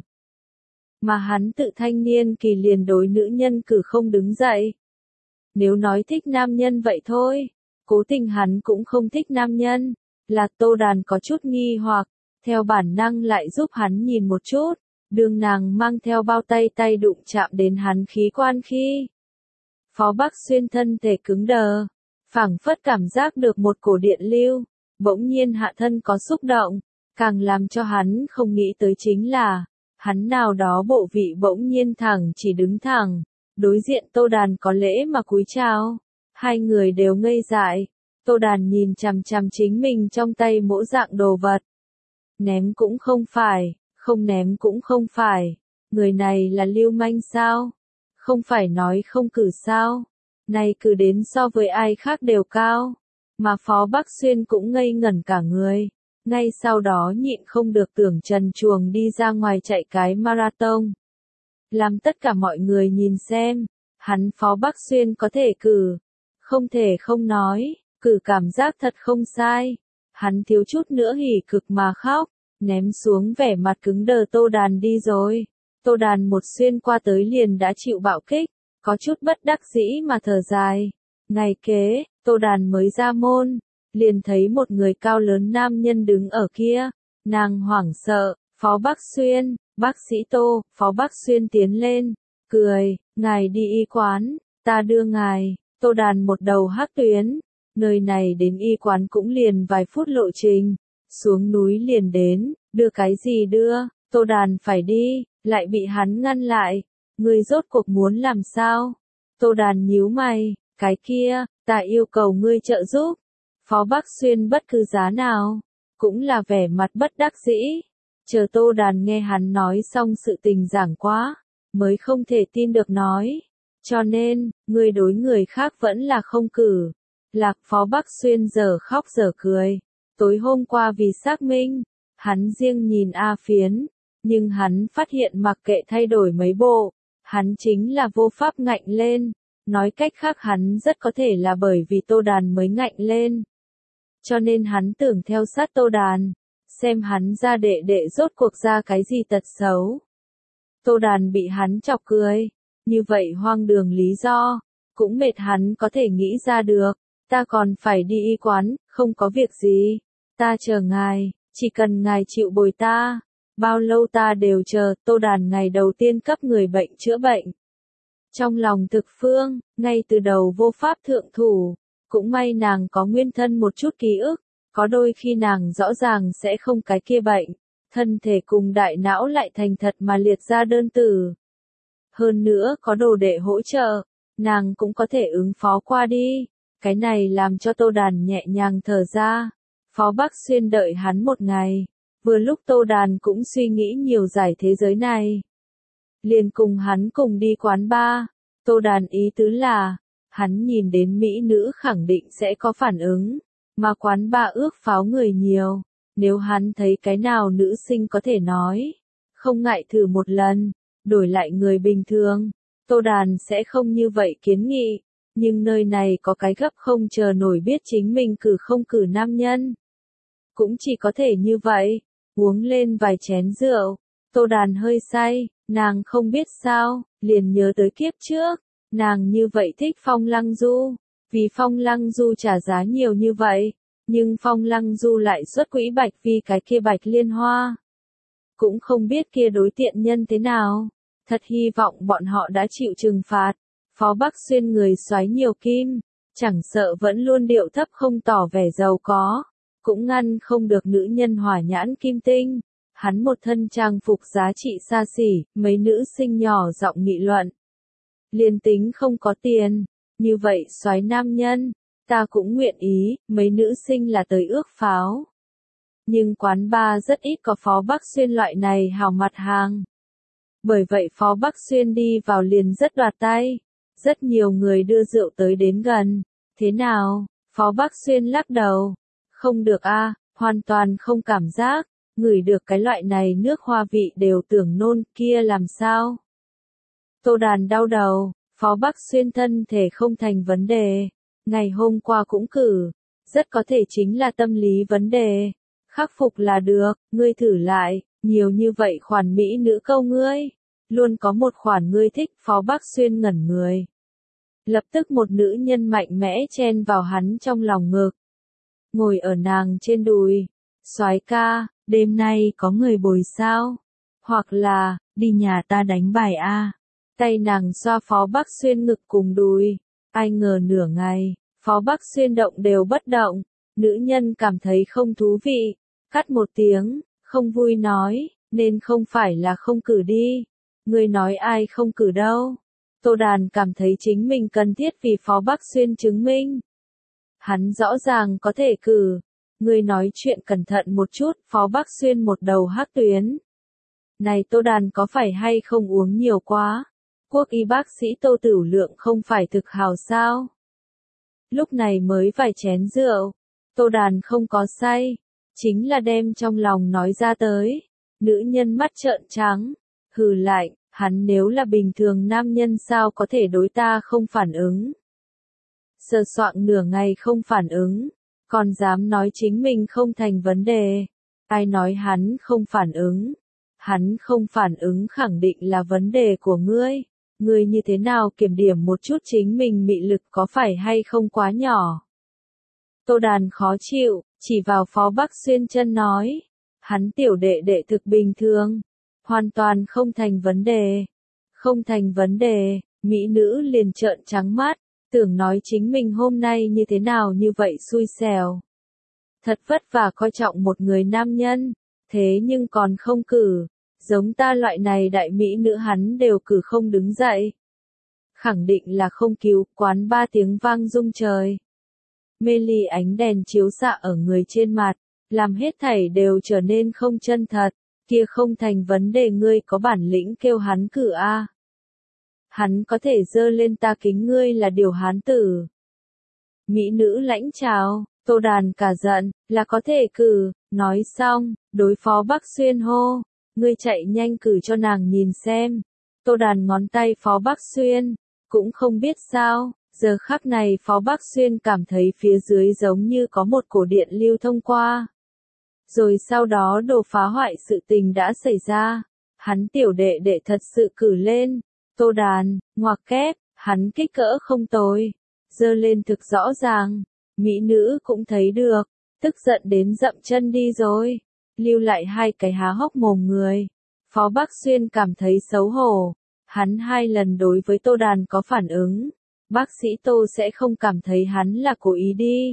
Mà hắn tự thanh niên kỳ liền đối nữ nhân cử không đứng dậy. Nếu nói thích nam nhân vậy thôi. Cố tình hắn cũng không thích nam nhân. Là Tô Đàn có chút nghi hoặc. Theo bản năng lại giúp hắn nhìn một chút. Đường nàng mang theo bao tay tay đụng chạm đến hắn khí quan khi. Phó Bắc Xuyên thân thể cứng đờ. Phảng phất cảm giác được một cổ điện lưu. Bỗng nhiên hạ thân có xúc động. Càng làm cho hắn không nghĩ tới chính là. Hắn nào đó bộ vị bỗng nhiên thẳng chỉ đứng thẳng. Đối diện Tô Đàn có lễ mà cúi chào. Hai người đều ngây dại. Tô Đàn nhìn chằm chằm chính mình trong tay mỗi dạng đồ vật. Ném cũng không phải, không ném cũng không phải. Người này là lưu manh sao? Không phải nói không cử sao? Này cử đến so với ai khác đều cao. Mà Phó Bắc Xuyên cũng ngây ngẩn cả người. Ngay sau đó nhịn không được tưởng trần truồng đi ra ngoài chạy cái marathon. Làm tất cả mọi người nhìn xem. Hắn Phó Bắc Xuyên có thể cử. Không thể không nói. Cử cảm giác thật không sai. Hắn thiếu chút nữa hỉ cực mà khóc. Ném xuống vẻ mặt cứng đờ Tô Đàn đi rồi. Tô Đàn một xuyên qua tới liền đã chịu bạo kích. Có chút bất đắc dĩ mà thở dài. Ngày kế, Tô Đàn mới ra môn. Liền thấy một người cao lớn nam nhân đứng ở kia. Nàng hoảng sợ. Phó Bắc Xuyên, bác sĩ Tô. Phó Bắc Xuyên tiến lên. Cười, ngài đi y quán. Ta đưa ngài. Tô Đàn một đầu hắc tuyến. Nơi này đến y quán cũng liền vài phút lộ trình. Xuống núi liền đến, đưa cái gì đưa, Tô Đàn phải đi, lại bị hắn ngăn lại. Ngươi rốt cuộc muốn làm sao? Tô Đàn nhíu mày, cái kia, ta yêu cầu ngươi trợ giúp. Phó Bắc Xuyên bất cứ giá nào, cũng là vẻ mặt bất đắc dĩ. Chờ Tô Đàn nghe hắn nói xong sự tình giảng quá, mới không thể tin được nói. Cho nên, ngươi đối người khác vẫn là không cử. Lạc Phó Bắc Xuyên giờ khóc giờ cười. Tối hôm qua vì xác minh, hắn riêng nhìn A Phiến, nhưng hắn phát hiện mặc kệ thay đổi mấy bộ, hắn chính là vô pháp ngạnh lên. Nói cách khác hắn rất có thể là bởi vì Tô Đàn mới ngạnh lên. Cho nên hắn tưởng theo sát Tô Đàn, xem hắn ra đệ đệ rốt cuộc ra cái gì tật xấu. Tô Đàn bị hắn chọc cười, như vậy hoang đường lý do, cũng mệt hắn có thể nghĩ ra được. Ta còn phải đi y quán, không có việc gì. Ta chờ ngài, chỉ cần ngài chịu bồi ta. Bao lâu ta đều chờ. Tô Đàn ngày đầu tiên cấp người bệnh chữa bệnh. Trong lòng thực phương, ngay từ đầu vô pháp thượng thủ. Cũng may nàng có nguyên thân một chút ký ức. Có đôi khi nàng rõ ràng sẽ không cái kia bệnh. Thân thể cùng đại não lại thành thật mà liệt ra đơn từ. Hơn nữa có đồ đệ hỗ trợ. Nàng cũng có thể ứng phó qua đi. Cái này làm cho Tô Đàn nhẹ nhàng thở ra. Phó Bắc Xuyên đợi hắn một ngày. Vừa lúc Tô Đàn cũng suy nghĩ nhiều giải thế giới này. Liền cùng hắn cùng đi quán bar. Tô Đàn ý tứ là, hắn nhìn đến mỹ nữ khẳng định sẽ có phản ứng. Mà quán bar ước pháo người nhiều. Nếu hắn thấy cái nào nữ sinh có thể nói. Không ngại thử một lần. Đổi lại người bình thường. Tô Đàn sẽ không như vậy kiến nghị. Nhưng nơi này có cái gấp không chờ nổi biết chính mình cử không cử nam nhân. Cũng chỉ có thể như vậy. uống lên vài chén rượu. Tô Đàn hơi say, nàng không biết sao, liền nhớ tới kiếp trước, nàng như vậy thích Phong Lăng Du, vì Phong Lăng Du trả giá nhiều như vậy, nhưng Phong Lăng Du lại xuất quỹ bạch vì cái kia Bạch Liên Hoa. Cũng không biết kia đối tiện nhân thế nào, thật hy vọng bọn họ đã chịu trừng phạt. Phó Bắc Xuyên người xoáy nhiều kim, chẳng sợ vẫn luôn điệu thấp không tỏ vẻ giàu có, cũng ngăn không được nữ nhân hỏa nhãn kim tinh. Hắn một thân trang phục giá trị xa xỉ, mấy nữ sinh nhỏ giọng nghị luận. Liên tính không có tiền, như vậy soái nam nhân, ta cũng nguyện ý, mấy nữ sinh là tới ước pháo. Nhưng quán bar rất ít có Phó Bắc Xuyên loại này hào mặt hàng. Bởi vậy Phó Bắc Xuyên đi vào liền rất đoạt tay, rất nhiều người đưa rượu tới đến gần. Thế nào? Phó Bắc Xuyên lắc đầu. Không được a, hoàn toàn không cảm giác. Ngửi được cái loại này nước hoa vị đều tưởng nôn, kia làm sao? Tô Đàn đau đầu, Phó Bắc Xuyên thân thể không thành vấn đề. Ngày hôm qua cũng cử, rất có thể chính là tâm lý vấn đề. Khắc phục là được, ngươi thử lại, nhiều như vậy khoản mỹ nữ câu ngươi. Luôn có một khoản ngươi thích. Phó Bắc Xuyên ngẩn người. Lập tức một nữ nhân mạnh mẽ chen vào hắn trong lòng ngực. Ngồi ở nàng trên đùi. Soái ca, đêm nay có người bồi sao? Hoặc là, đi nhà ta đánh bài a. Tay nàng xoa Phó Bắc Xuyên ngực cùng đùi. Ai ngờ nửa ngày, Phó Bắc Xuyên động đều bất động. Nữ nhân cảm thấy không thú vị. Cắt một tiếng, không vui nói, nên không phải là không cử đi. Ngươi nói ai không cử đâu. Tô Đàn cảm thấy chính mình cần thiết vì Phó Bắc Xuyên chứng minh. Hắn rõ ràng có thể cử. Ngươi nói chuyện cẩn thận một chút. Phó Bắc Xuyên một đầu hắc tuyến. Này Tô Đàn có phải hay không uống nhiều quá? Quốc y bác sĩ Tô Tửu Lượng không phải thực hào sao? Lúc này mới vài chén rượu. Tô Đàn không có say. Chính là đem trong lòng nói ra tới. Nữ nhân mắt trợn trắng. Hừ lạnh, hắn nếu là bình thường nam nhân sao có thể đối ta không phản ứng. Sờ soạng nửa ngày không phản ứng. Còn dám nói chính mình không thành vấn đề. Ai nói hắn không phản ứng? Hắn không phản ứng khẳng định là vấn đề của ngươi. Ngươi như thế nào kiểm điểm một chút chính mình mị lực có phải hay không quá nhỏ? Tô Đàn khó chịu, chỉ vào Phó Bắc Xuyên chân nói. Hắn tiểu đệ đệ thực bình thường. Hoàn toàn không thành vấn đề. Không thành vấn đề, mỹ nữ liền trợn trắng mắt. Tưởng nói chính mình hôm nay như thế nào như vậy xui xẻo. Thật vất vả coi trọng một người nam nhân. Thế nhưng còn không cử. Giống ta loại này đại mỹ nữ hắn đều cử không đứng dậy. Khẳng định là không cứu, quán ba tiếng vang rung trời. Mê ly ánh đèn chiếu xạ ở người trên mặt, làm hết thảy đều trở nên không chân thật, kia không thành vấn đề ngươi có bản lĩnh kêu hắn cử a. Hắn có thể dơ lên ta kính ngươi là điều hán tử. Mỹ nữ lãnh chào, Tô Đàn cả giận, là có thể cử, nói xong, đối Phó Bắc Xuyên hô, ngươi chạy nhanh cử cho nàng nhìn xem. Tô Đàn ngón tay Phó Bắc Xuyên, cũng không biết sao. Giờ khắc này Phó Bắc Xuyên cảm thấy phía dưới giống như có một cổ điện lưu thông qua. Rồi sau đó đồ phá hoại sự tình đã xảy ra. Hắn tiểu đệ đệ thật sự cử lên. Tô Đàn, ngoặc kép, hắn kích cỡ không tồi. Dơ lên thực rõ ràng. Mỹ nữ cũng thấy được. Tức giận đến dậm chân đi rồi. Lưu lại hai cái há hốc mồm người. Phó Bắc Xuyên cảm thấy xấu hổ. Hắn 2 lần đối với Tô Đàn có phản ứng. Bác sĩ Tô sẽ không cảm thấy hắn là cố ý đi.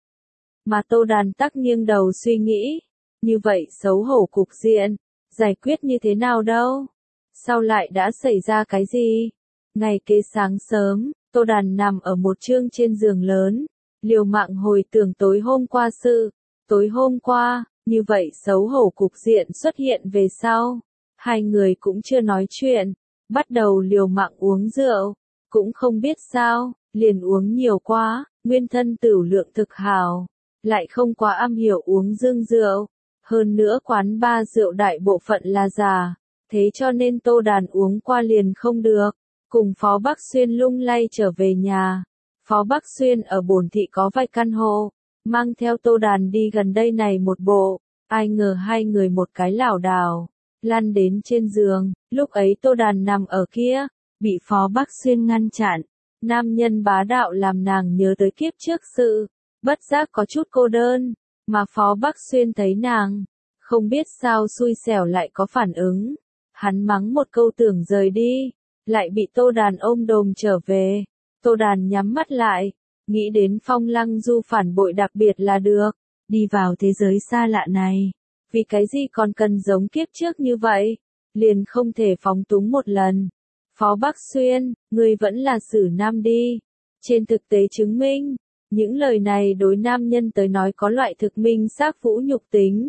Mà Tô Đàn tắc nghiêng đầu suy nghĩ. Như vậy xấu hổ cục diện. Giải quyết như thế nào đâu? Sau lại đã xảy ra cái gì? Ngày kế sáng sớm, Tô Đàn nằm ở một chương trên giường lớn. Liều mạng hồi tưởng tối hôm qua sự. Tối hôm qua, như vậy xấu hổ cục diện xuất hiện về sau. Hai người cũng chưa nói chuyện. Bắt đầu liều mạng uống rượu. Cũng không biết sao, liền uống nhiều quá, nguyên thân tửu lượng thực hào, lại không quá am hiểu uống dương rượu, hơn nữa quán ba rượu đại bộ phận là giả, thế cho nên Tô Đàn uống qua liền không được, cùng Phó Bắc Xuyên lung lay trở về nhà. Phó Bắc Xuyên ở Bổn thị có vài căn hộ, mang theo Tô Đàn đi gần đây này một bộ, Ai ngờ hai người một cái lảo đảo, lăn đến trên giường, lúc ấy Tô Đàn nằm ở kia, bị Phó Bắc Xuyên ngăn chặn. Nam nhân bá đạo làm nàng nhớ tới kiếp trước sự, bất giác có chút cô đơn, mà Phó Bắc Xuyên thấy nàng, không biết sao xui xẻo lại có phản ứng. Hắn mắng một câu tưởng rời đi, lại bị Tô Đàn ôm đồm trở về. Tô Đàn nhắm mắt lại, nghĩ đến Phong Lăng Du phản bội đặc biệt là được, đi vào thế giới xa lạ này. Vì cái gì còn cần giống kiếp trước như vậy, liền không thể phóng túng một lần. Phó Bắc Xuyên, ngươi vẫn là xử nam đi. Trên thực tế chứng minh, những lời này đối nam nhân tới nói có loại thực minh xác vũ nhục tính.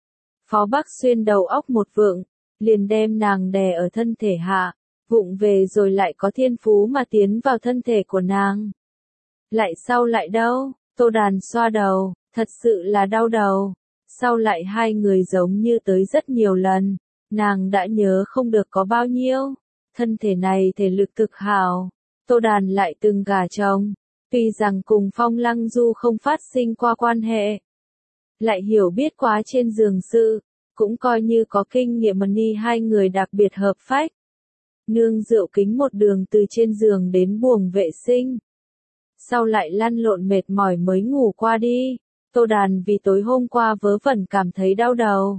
Phó Bắc Xuyên đầu óc một vượng, liền đem nàng đè ở thân thể hạ, vụng về rồi lại có thiên phú mà tiến vào thân thể của nàng. Lại sau lại đâu, Tô Đàn xoa đầu, thật sự là đau đầu. Sau lại hai người giống như tới rất nhiều lần, nàng đã nhớ không được có bao nhiêu. Thân thể này thể lực thực hảo, Tô Đàn lại từng gả chồng, tuy rằng cùng Phong Lăng Du không phát sinh qua quan hệ, lại hiểu biết quá trên giường sự, cũng coi như có kinh nghiệm mà ni hai người đặc biệt hợp phách. Nương rượu kính một đường từ trên giường đến buồng vệ sinh. Sau lại lăn lộn mệt mỏi mới ngủ qua đi, Tô Đàn vì tối hôm qua vớ vẩn cảm thấy đau đầu.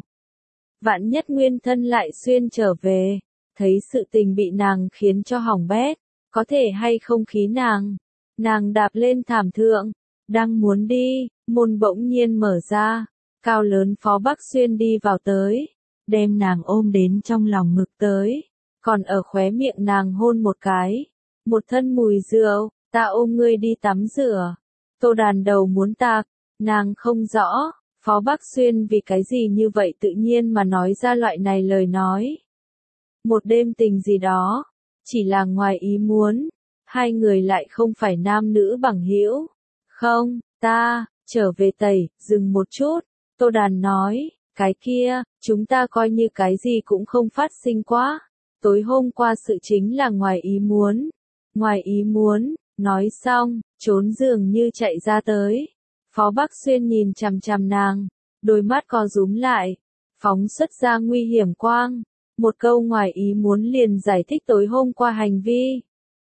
Vạn nhất nguyên thân lại xuyên trở về, thấy sự tình bị nàng khiến cho hỏng bét, có thể hay không khí nàng. Nàng đạp lên thảm thượng, đang muốn đi, môn bỗng nhiên mở ra, cao lớn Phó Bắc Xuyên đi vào tới, đem nàng ôm đến trong lòng ngực tới, còn ở khóe miệng nàng hôn một cái, một thân mùi rượu, ta ôm ngươi đi tắm rửa. Tô Đàn đầu muốn tạc, nàng không rõ, Phó Bắc Xuyên vì cái gì như vậy tự nhiên mà nói ra loại này lời nói. Một đêm tình gì đó, chỉ là ngoài ý muốn, hai người lại không phải nam nữ bằng hữu. Không, ta, trở về tẩy, dừng một chút, Tô Đàn nói, cái kia, chúng ta coi như cái gì cũng không phát sinh quá. Tối hôm qua sự chính là ngoài ý muốn. Ngoài ý muốn, nói xong, trốn giường như chạy ra tới. Phó Bắc Xuyên nhìn chằm chằm nàng, đôi mắt co rúm lại, phóng xuất ra nguy hiểm quang. Một câu ngoài ý muốn liền giải thích tối hôm qua hành vi.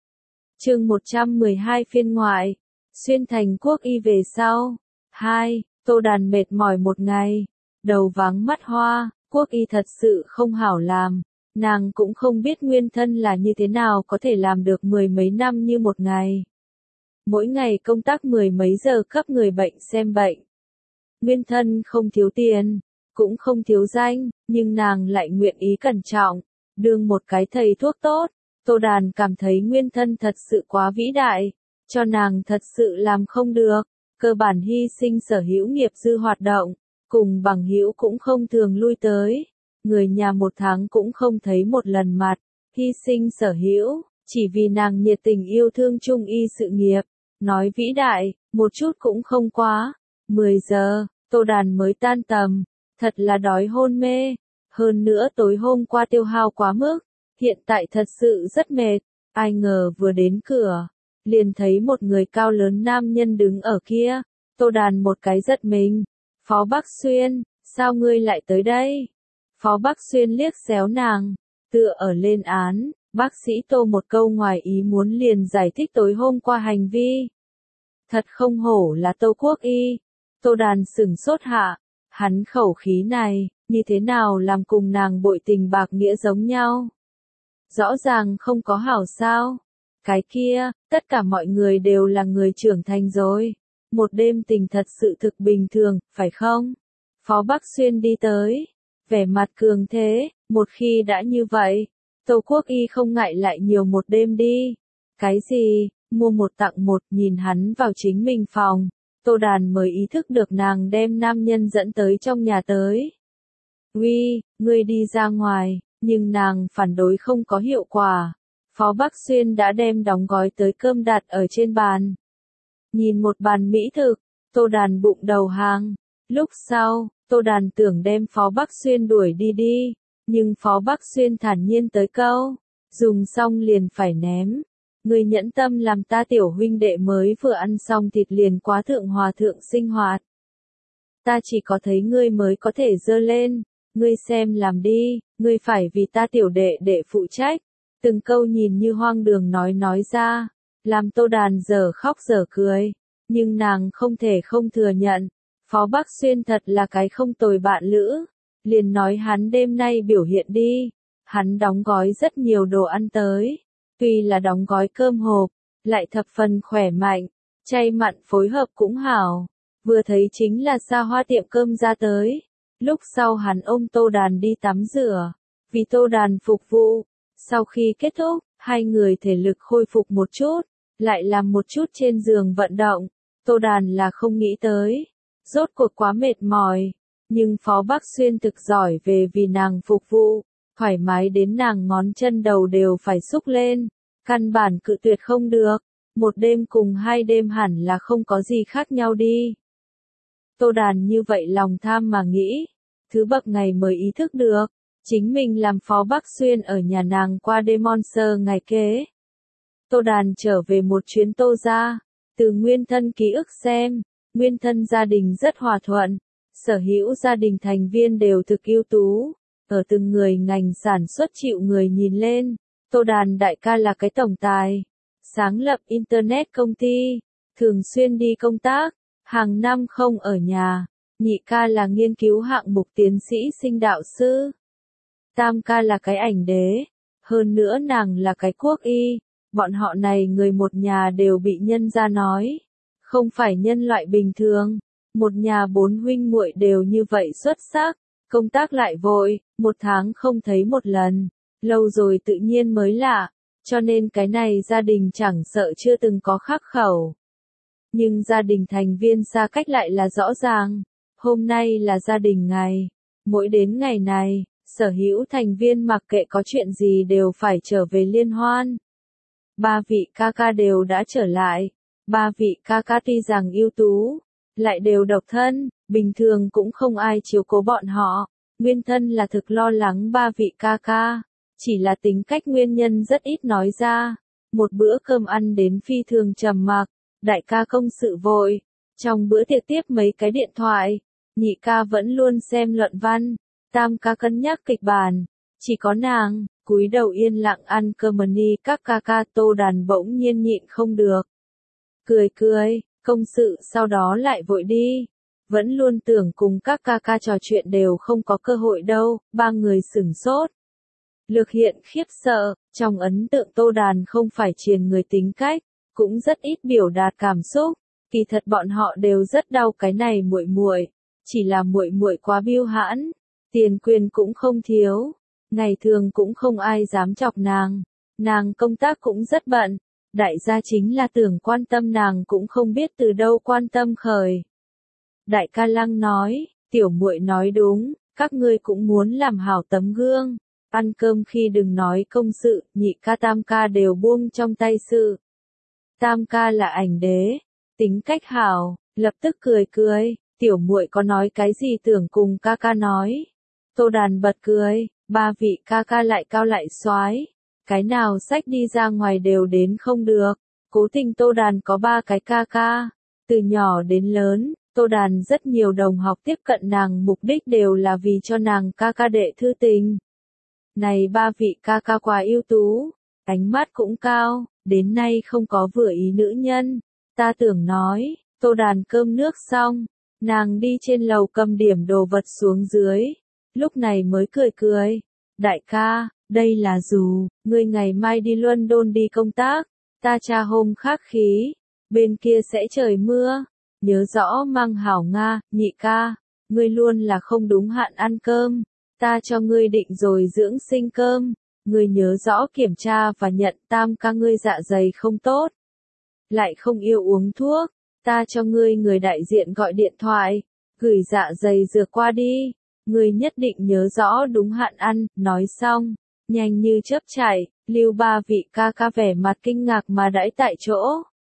Chương 112 phiên ngoại, xuyên thành quốc y về sau. 2. Tô Đàn mệt mỏi một ngày, đầu váng mắt hoa, quốc y thật sự không hảo làm. Nàng cũng không biết nguyên thân là như thế nào có thể làm được mười mấy năm như một ngày. Mỗi ngày công tác mười mấy giờ cấp người bệnh xem bệnh. Nguyên thân không thiếu tiền, cũng không thiếu danh, nhưng nàng lại nguyện ý cẩn trọng, đương một cái thầy thuốc tốt. Tô Đàn cảm thấy nguyên thân thật sự quá vĩ đại, cho nàng thật sự làm không được, cơ bản hy sinh sở hữu nghiệp dư hoạt động, cùng bằng hữu cũng không thường lui tới, người nhà một tháng cũng không thấy một lần mặt, hy sinh sở hữu, chỉ vì nàng nhiệt tình yêu thương trung y sự nghiệp, nói vĩ đại, một chút cũng không quá. 10 giờ, Tô Đàn mới tan tầm, thật là đói hôn mê, hơn nữa tối hôm qua tiêu hao quá mức, hiện tại thật sự rất mệt, ai ngờ vừa đến cửa, liền thấy một người cao lớn nam nhân đứng ở kia, Tô Đàn một cái giật mình, Phó Bắc Xuyên, sao ngươi lại tới đây? Phó Bắc Xuyên liếc xéo nàng, tựa ở lên án, bác sĩ Tô một câu ngoài ý muốn liền giải thích tối hôm qua hành vi. Thật không hổ là Tô Quốc y, Tô Đàn sửng sốt hạ, hắn khẩu khí này, như thế nào làm cùng nàng bội tình bạc nghĩa giống nhau? Rõ ràng không có hảo sao? Cái kia, tất cả mọi người đều là người trưởng thành rồi. Một đêm tình thật sự thực bình thường, phải không? Phó Bắc Xuyên đi tới, vẻ mặt cường thế, một khi đã như vậy, Tô Quốc y không ngại lại nhiều một đêm đi. Cái gì, mua một tặng một, nhìn hắn vào chính mình phòng, Tô Đàn mới ý thức được nàng đem nam nhân dẫn tới trong nhà tới. Uy, ngươi đi ra ngoài, nhưng nàng phản đối không có hiệu quả. Phó Bắc Xuyên đã đem đóng gói tới cơm đặt ở trên bàn. Nhìn một bàn mỹ thực, Tô Đàn bụng đầu hàng. Lúc sau, Tô Đàn tưởng đem Phó Bắc Xuyên đuổi đi đi, nhưng Phó Bắc Xuyên thản nhiên tới câu, dùng xong liền phải ném. Người nhẫn tâm làm ta tiểu huynh đệ mới vừa ăn xong thịt liền quá thượng hòa thượng sinh hoạt. ta chỉ có thấy ngươi mới có thể giơ lên, ngươi xem làm đi, ngươi phải vì ta tiểu đệ đệ phụ trách. Từng câu nhìn như hoang đường nói ra, làm Tô Đàn giờ khóc giờ cười, nhưng nàng không thể không thừa nhận, Phó Bắc Xuyên thật là cái không tồi bạn lữ, liền nói hắn đêm nay biểu hiện đi, hắn đóng gói rất nhiều đồ ăn tới, tuy là đóng gói cơm hộp, lại thập phần khỏe mạnh, chay mặn phối hợp cũng hảo, vừa thấy chính là xa hoa tiệm cơm ra tới, lúc sau hắn ôm Tô Đàn đi tắm rửa, vì Tô Đàn phục vụ. Sau khi kết thúc, hai người thể lực khôi phục một chút, lại làm một chút trên giường vận động. Tô Đàn là không nghĩ tới, rốt cuộc quá mệt mỏi, nhưng Phó Bắc Xuyên thực giỏi về vì nàng phục vụ, thoải mái đến nàng ngón chân đầu đều phải xúc lên, căn bản cự tuyệt không được, một đêm cùng hai đêm hẳn là không có gì khác nhau đi. Tô Đàn như vậy lòng tham mà nghĩ, thứ bậc ngày mới ý thức được. Chính mình làm Phó Bắc Xuyên ở nhà nàng qua đêm Monster ngày kế. Tô Đàn trở về một chuyến Tô gia, từ nguyên thân ký ức xem, nguyên thân gia đình rất hòa thuận, sở hữu gia đình thành viên đều thực ưu tú, ở từng người ngành sản xuất chịu người nhìn lên, Tô Đàn đại ca là cái tổng tài, sáng lập Internet công ty, thường xuyên đi công tác, hàng năm không ở nhà, nhị ca là nghiên cứu hạng mục tiến sĩ sinh đạo sư. Tam ca là cái ảnh đế, hơn nữa nàng là cái quốc y, bọn họ này người một nhà đều bị nhân gia nói, không phải nhân loại bình thường, một nhà bốn huynh muội đều như vậy xuất sắc, công tác lại vội, một tháng không thấy một lần, lâu rồi tự nhiên mới lạ, cho nên cái này gia đình chẳng sợ chưa từng có khắc khẩu. Nhưng gia đình thành viên xa cách lại là rõ ràng, hôm nay là gia đình ngày, mỗi đến ngày này, sở hữu thành viên mặc kệ có chuyện gì đều phải trở về liên hoan. Ba vị ca ca đều đã trở lại, ba vị ca ca tuy rằng ưu tú, lại đều độc thân, bình thường cũng không ai chiếu cố bọn họ, nguyên thân là thực lo lắng ba vị ca ca, chỉ là tính cách nguyên nhân rất ít nói ra, một bữa cơm ăn đến phi thường trầm mặc, đại ca công sự vội, trong bữa tiệc tiếp mấy cái điện thoại, nhị ca vẫn luôn xem luận văn. Tam ca cân nhắc kịch bản, chỉ có nàng, cúi đầu yên lặng ăn cơm ni các ca ca. Tô Đàn bỗng nhiên nhịn không được. Cười, công sự sau đó lại vội đi, vẫn luôn tưởng cùng các ca ca trò chuyện đều không có cơ hội đâu, ba người sửng sốt. Lược hiện khiếp sợ, trong ấn tượng Tô Đàn không phải triền người tính cách, cũng rất ít biểu đạt cảm xúc, kỳ thật bọn họ đều rất đau cái này muội muội, chỉ là muội muội quá biêu hãn. Tiền quyền cũng không thiếu, ngày thường cũng không ai dám chọc nàng công tác cũng rất bận, đại gia chính là tưởng quan tâm nàng cũng không biết từ đâu quan tâm khởi. Đại ca Lăng nói, tiểu muội nói đúng, các ngươi cũng muốn làm hảo tấm gương, ăn cơm khi đừng nói công sự, nhị ca tam ca đều buông trong tay sự. Tam ca là ảnh đế, tính cách hảo, lập tức cười, tiểu muội có nói cái gì tưởng cùng ca ca nói. Tô Đàn bật cười, ba vị ca ca lại cao lại soái, cái nào xách đi ra ngoài đều đến không được, cố tình Tô Đàn có ba cái ca ca, từ nhỏ đến lớn, Tô Đàn rất nhiều đồng học tiếp cận nàng mục đích đều là vì cho nàng ca ca đệ thư tình. Này ba vị ca ca quá ưu tú, ánh mắt cũng cao, đến nay không có vừa ý nữ nhân, ta tưởng nói, Tô Đàn cơm nước xong, nàng đi trên lầu cầm điểm đồ vật xuống dưới. Lúc này mới cười, đại ca, đây là dù, ngươi ngày mai đi London đi công tác, ta tra hôm khác khí, bên kia sẽ trời mưa, nhớ rõ mang hảo Nga, nhị ca, ngươi luôn là không đúng hạn ăn cơm, ta cho ngươi định rồi dưỡng sinh cơm, ngươi nhớ rõ kiểm tra và nhận. Tam ca ngươi dạ dày không tốt, lại không yêu uống thuốc, ta cho ngươi người đại diện gọi điện thoại, gửi dạ dày dược qua đi. Ngươi nhất định nhớ rõ đúng hạn ăn, nói xong, nhanh như chớp chạy, lưu ba vị ca ca vẻ mặt kinh ngạc mà đãi tại chỗ.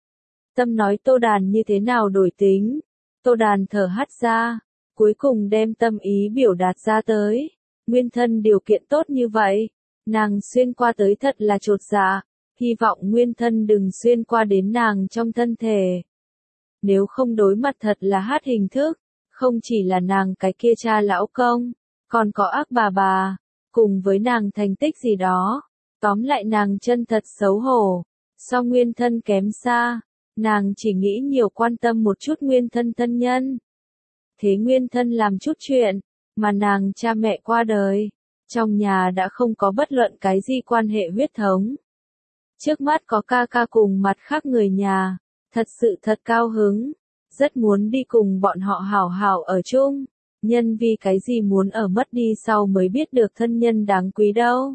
Tâm nói Tô Đàn như thế nào đổi tính, Tô Đàn thở hắt ra, cuối cùng đem tâm ý biểu đạt ra tới, nguyên thân điều kiện tốt như vậy, nàng xuyên qua tới thật là chột dạ, hy vọng nguyên thân đừng xuyên qua đến nàng trong thân thể. Nếu không đối mặt thật là hát hình thức. Không chỉ là nàng cái kia cha lão công, còn có ác bà, cùng với nàng thành tích gì đó. Tóm lại nàng chân thật xấu hổ, so nguyên thân kém xa, nàng chỉ nghĩ nhiều quan tâm một chút nguyên thân thân nhân. Thế nguyên thân làm chút chuyện, mà nàng cha mẹ qua đời, trong nhà đã không có bất luận cái gì quan hệ huyết thống. Trước mắt có ca ca cùng mặt khác người nhà, thật sự thật cao hứng, rất muốn đi cùng bọn họ hảo hảo ở chung, nhân vì cái gì muốn ở mất đi sau mới biết được thân nhân đáng quý đâu.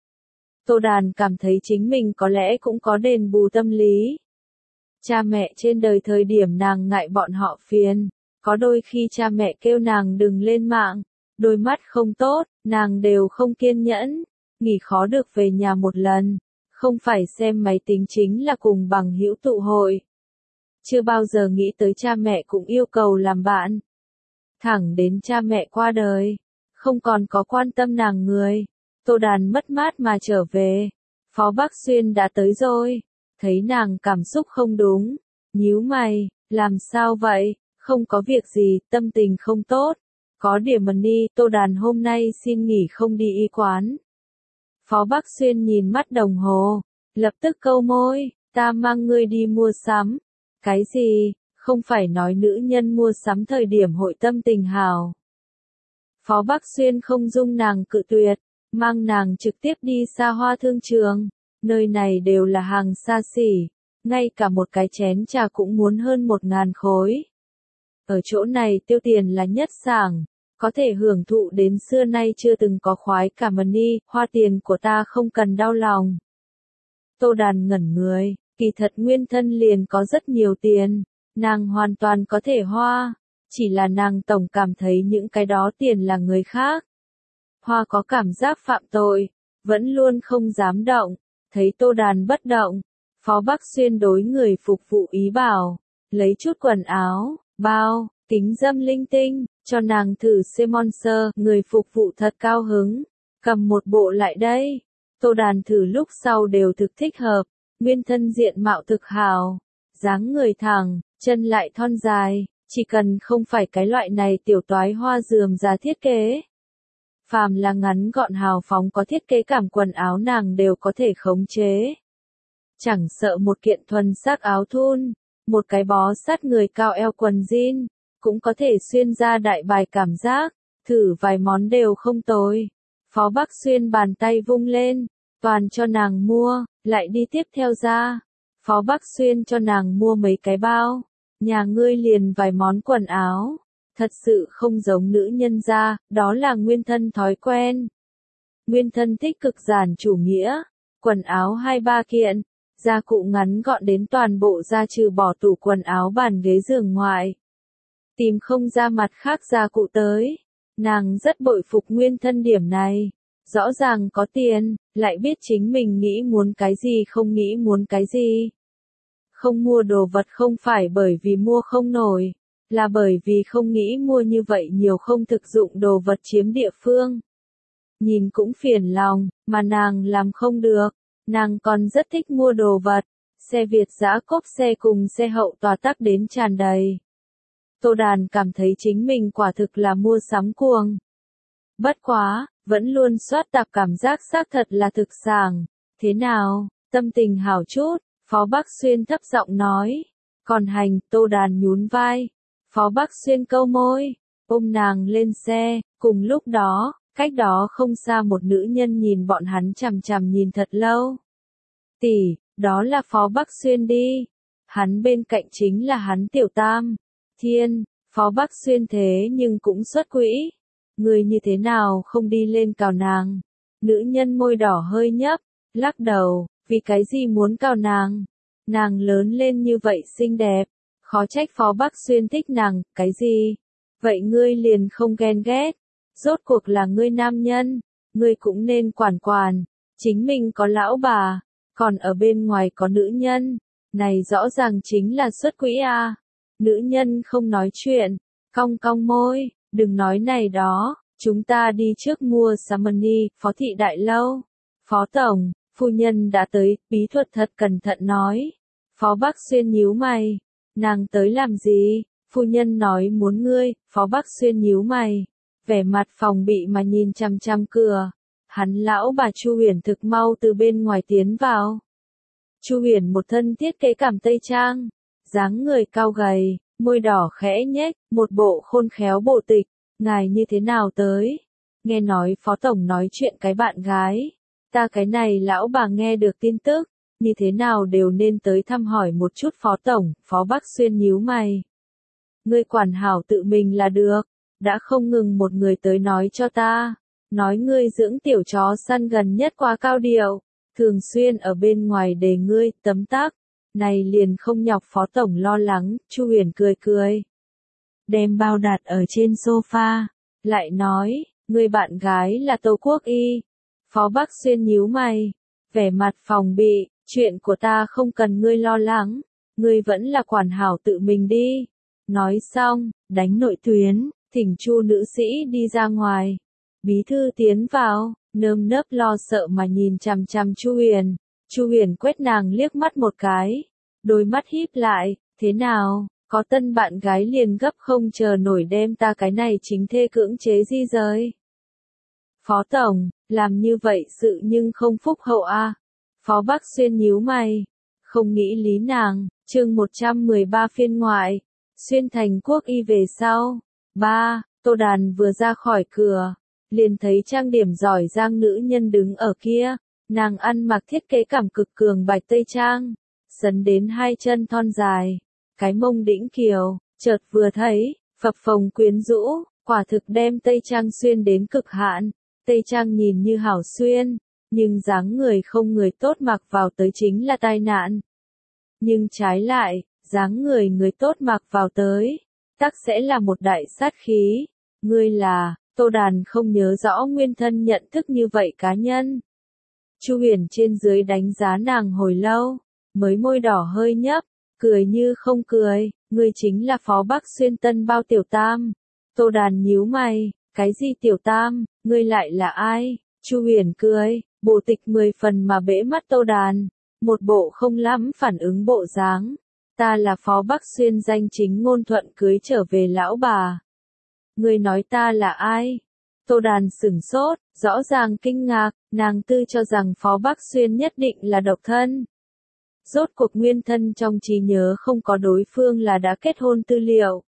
Tô Đàn cảm thấy chính mình có lẽ cũng có đền bù tâm lý. Cha mẹ trên đời thời điểm nàng ngại bọn họ phiền, có đôi khi cha mẹ kêu nàng đừng lên mạng, đôi mắt không tốt, nàng đều không kiên nhẫn, nghỉ khó được về nhà một lần, không phải xem máy tính chính là cùng bằng hữu tụ hội. Chưa bao giờ nghĩ tới cha mẹ cũng yêu cầu làm bạn. Thẳng đến cha mẹ qua đời, không còn có quan tâm nàng người. Tô Đàn mất mát mà trở về, Phó Bắc Xuyên đã tới rồi, thấy nàng cảm xúc không đúng, nhíu mày, làm sao vậy, không có việc gì, tâm tình không tốt, có điểm mần đi, Tô Đàn hôm nay xin nghỉ không đi y quán. Phó Bắc Xuyên nhìn mắt đồng hồ, lập tức câu môi, ta mang ngươi đi mua sắm, cái gì, không phải nói nữ nhân mua sắm thời điểm hội tâm tình hào. Phó Bắc Xuyên không dung nàng cự tuyệt, mang nàng trực tiếp đi xa hoa thương trường, nơi này đều là hàng xa xỉ, ngay cả một cái chén trà cũng muốn hơn 1.000 khối. Ở chỗ này tiêu tiền là nhất sảng, có thể hưởng thụ đến xưa nay chưa từng có khoái cả money, hoa tiền của ta không cần đau lòng. Tô Đàn ngẩn người, kỳ thật nguyên thân liền có rất nhiều tiền, nàng hoàn toàn có thể hoa, chỉ là nàng tổng cảm thấy những cái đó tiền là người khác. Hoa có cảm giác phạm tội, vẫn luôn không dám động, thấy Tô Đàn bất động, Phó Bắc Xuyên đối người phục vụ ý bảo, lấy chút quần áo, bao, kính dâm linh tinh, cho nàng thử sponsor, người phục vụ thật cao hứng, cầm một bộ lại đây. Tô Đàn thử lúc sau đều thực thích hợp, nguyên thân diện mạo thực hào, dáng người thẳng, chân lại thon dài, chỉ cần không phải cái loại này tiểu toái hoa rườm rà thiết kế. Phàm là ngắn gọn hào phóng có thiết kế cảm quần áo nàng đều có thể khống chế. Chẳng sợ một kiện thuần sắc áo thun, một cái bó sát người cao eo quần jean, cũng có thể xuyên ra đại bài cảm giác, thử vài món đều không tồi. Phó Bắc Xuyên bàn tay vung lên, toàn cho nàng mua, lại đi tiếp theo ra. Phó Bắc Xuyên cho nàng mua mấy cái bao, nhà ngươi liền vài món quần áo. Thật sự không giống nữ nhân gia, đó là nguyên thân thói quen. Nguyên thân thích cực giản chủ nghĩa, quần áo 2-3 kiện, gia cụ ngắn gọn đến toàn bộ ra trừ bỏ tủ quần áo bàn ghế giường ngoại. Tìm không ra mặt khác gia cụ tới, nàng rất bội phục nguyên thân điểm này. Rõ ràng có tiền, lại biết chính mình nghĩ muốn cái gì không nghĩ muốn cái gì. Không mua đồ vật không phải bởi vì mua không nổi, là bởi vì không nghĩ mua như vậy nhiều không thực dụng đồ vật chiếm địa phương. Nhìn cũng phiền lòng, mà nàng làm không được, nàng còn rất thích mua đồ vật, xe Việt dã cốp xe cùng xe hậu tòa tắc đến tràn đầy. Tô Đàn cảm thấy chính mình quả thực là mua sắm cuồng. Bất quá, vẫn luôn soát tạp cảm giác xác thật là thực sảng. Thế nào, tâm tình hảo chút, Phó Bắc Xuyên thấp giọng nói. Còn hành, Tô Đàn nhún vai. Phó Bắc Xuyên câu môi, ôm nàng lên xe, cùng lúc đó, cách đó không xa một nữ nhân nhìn bọn hắn chằm chằm nhìn thật lâu. Tỷ, đó là Phó Bắc Xuyên đi. Hắn bên cạnh chính là hắn tiểu tam. Thiên, Phó Bắc Xuyên thế nhưng cũng xuất quỹ. Người như thế nào không đi lên cào nàng? Nữ nhân môi đỏ hơi nhấp, lắc đầu, vì cái gì muốn cào nàng? Nàng lớn lên như vậy xinh đẹp, khó trách Phó Bắc Xuyên thích nàng, cái gì? Vậy ngươi liền không ghen ghét, rốt cuộc là ngươi nam nhân, ngươi cũng nên quản quản, chính mình có lão bà, còn ở bên ngoài có nữ nhân, này rõ ràng chính là xuất quỹ à. Nữ nhân không nói chuyện, cong cong môi, đừng nói này đó, chúng ta đi trước mua Samani, Phó thị đại lâu. Phó tổng, phu nhân đã tới, bí thuật thật cẩn thận nói. Phó Bắc Xuyên nhíu mày, nàng tới làm gì? Phu nhân nói muốn ngươi, Phó Bắc Xuyên nhíu mày, vẻ mặt phòng bị mà nhìn chằm chằm cửa. Hắn lão bà Chu Huyền thực mau từ bên ngoài tiến vào. Chu Huyền một thân thiết kế cảm tây trang, dáng người cao gầy, môi đỏ khẽ nhếch, một bộ khôn khéo bộ tịch. Ngài như thế nào tới? Nghe nói Phó Tổng nói chuyện cái bạn gái. Ta cái này lão bà nghe được tin tức, như thế nào đều nên tới thăm hỏi một chút Phó Tổng. Phó Bắc Xuyên nhíu mày. Ngươi quản hảo tự mình là được, đã không ngừng một người tới nói cho ta. Nói ngươi dưỡng tiểu chó săn gần nhất quá cao điệu, thường xuyên ở bên ngoài để ngươi tấm tắc. Này liền không nhọc Phó Tổng lo lắng. Chu Huyền cười cười, đem bao đặt ở trên sofa, lại nói, người bạn gái là Tô Quốc Y. Phó Bắc Xuyên nhíu mày, vẻ mặt phòng bị, chuyện của ta không cần ngươi lo lắng, ngươi vẫn là quản hảo tự mình đi. Nói xong, đánh nội tuyến, thỉnh Chu nữ sĩ đi ra ngoài. Bí thư tiến vào, nơm nớp lo sợ mà nhìn chằm chằm Chu Huyền. Chu Huyền quét nàng liếc mắt một cái, đôi mắt híp lại, thế nào? Có tân bạn gái liền gấp không chờ nổi đem ta cái này chính thê cưỡng chế di rời. Phó Tổng, làm như vậy sự nhưng không phúc hậu a. Phó Bắc Xuyên nhíu mày, không nghĩ lý nàng. Chương 113 phiên ngoại, xuyên thành Quốc Y về sau. 3. Tô Đàn vừa ra khỏi cửa, liền thấy trang điểm giỏi giang nữ nhân đứng ở kia. Nàng ăn mặc thiết kế cảm cực cường bạch tây trang, sấn đến hai chân thon dài, cái mông đĩnh kiều, chợt vừa thấy, phập phồng quyến rũ, quả thực đem tây trang xuyên đến cực hạn. Tây trang nhìn như hảo xuyên, nhưng dáng người không người tốt mặc vào tới chính là tai nạn. Nhưng trái lại, dáng người tốt mặc vào tới, tắc sẽ là một đại sát khí. Ngươi là, Tô Đàn không nhớ rõ nguyên thân nhận thức như vậy cá nhân. Chu Huyền trên dưới đánh giá nàng hồi lâu, mới môi đỏ hơi nhấp, cười như không cười, ngươi chính là Phó Bắc Xuyên tân bao tiểu tam. Tô Đàn nhíu mày, cái gì tiểu tam, ngươi lại là ai? Chu Huyền cười, bộ tịch 10 phần mà bẽ mắt Tô Đàn, một bộ không lắm phản ứng bộ dáng. Ta là Phó Bắc Xuyên danh chính ngôn thuận cưới trở về lão bà. Ngươi nói ta là ai? Tô Đàn sửng sốt, rõ ràng kinh ngạc, nàng tư cho rằng Phó Bắc Xuyên nhất định là độc thân. Rốt cuộc nguyên thân trong trí nhớ không có đối phương là đã kết hôn tư liệu.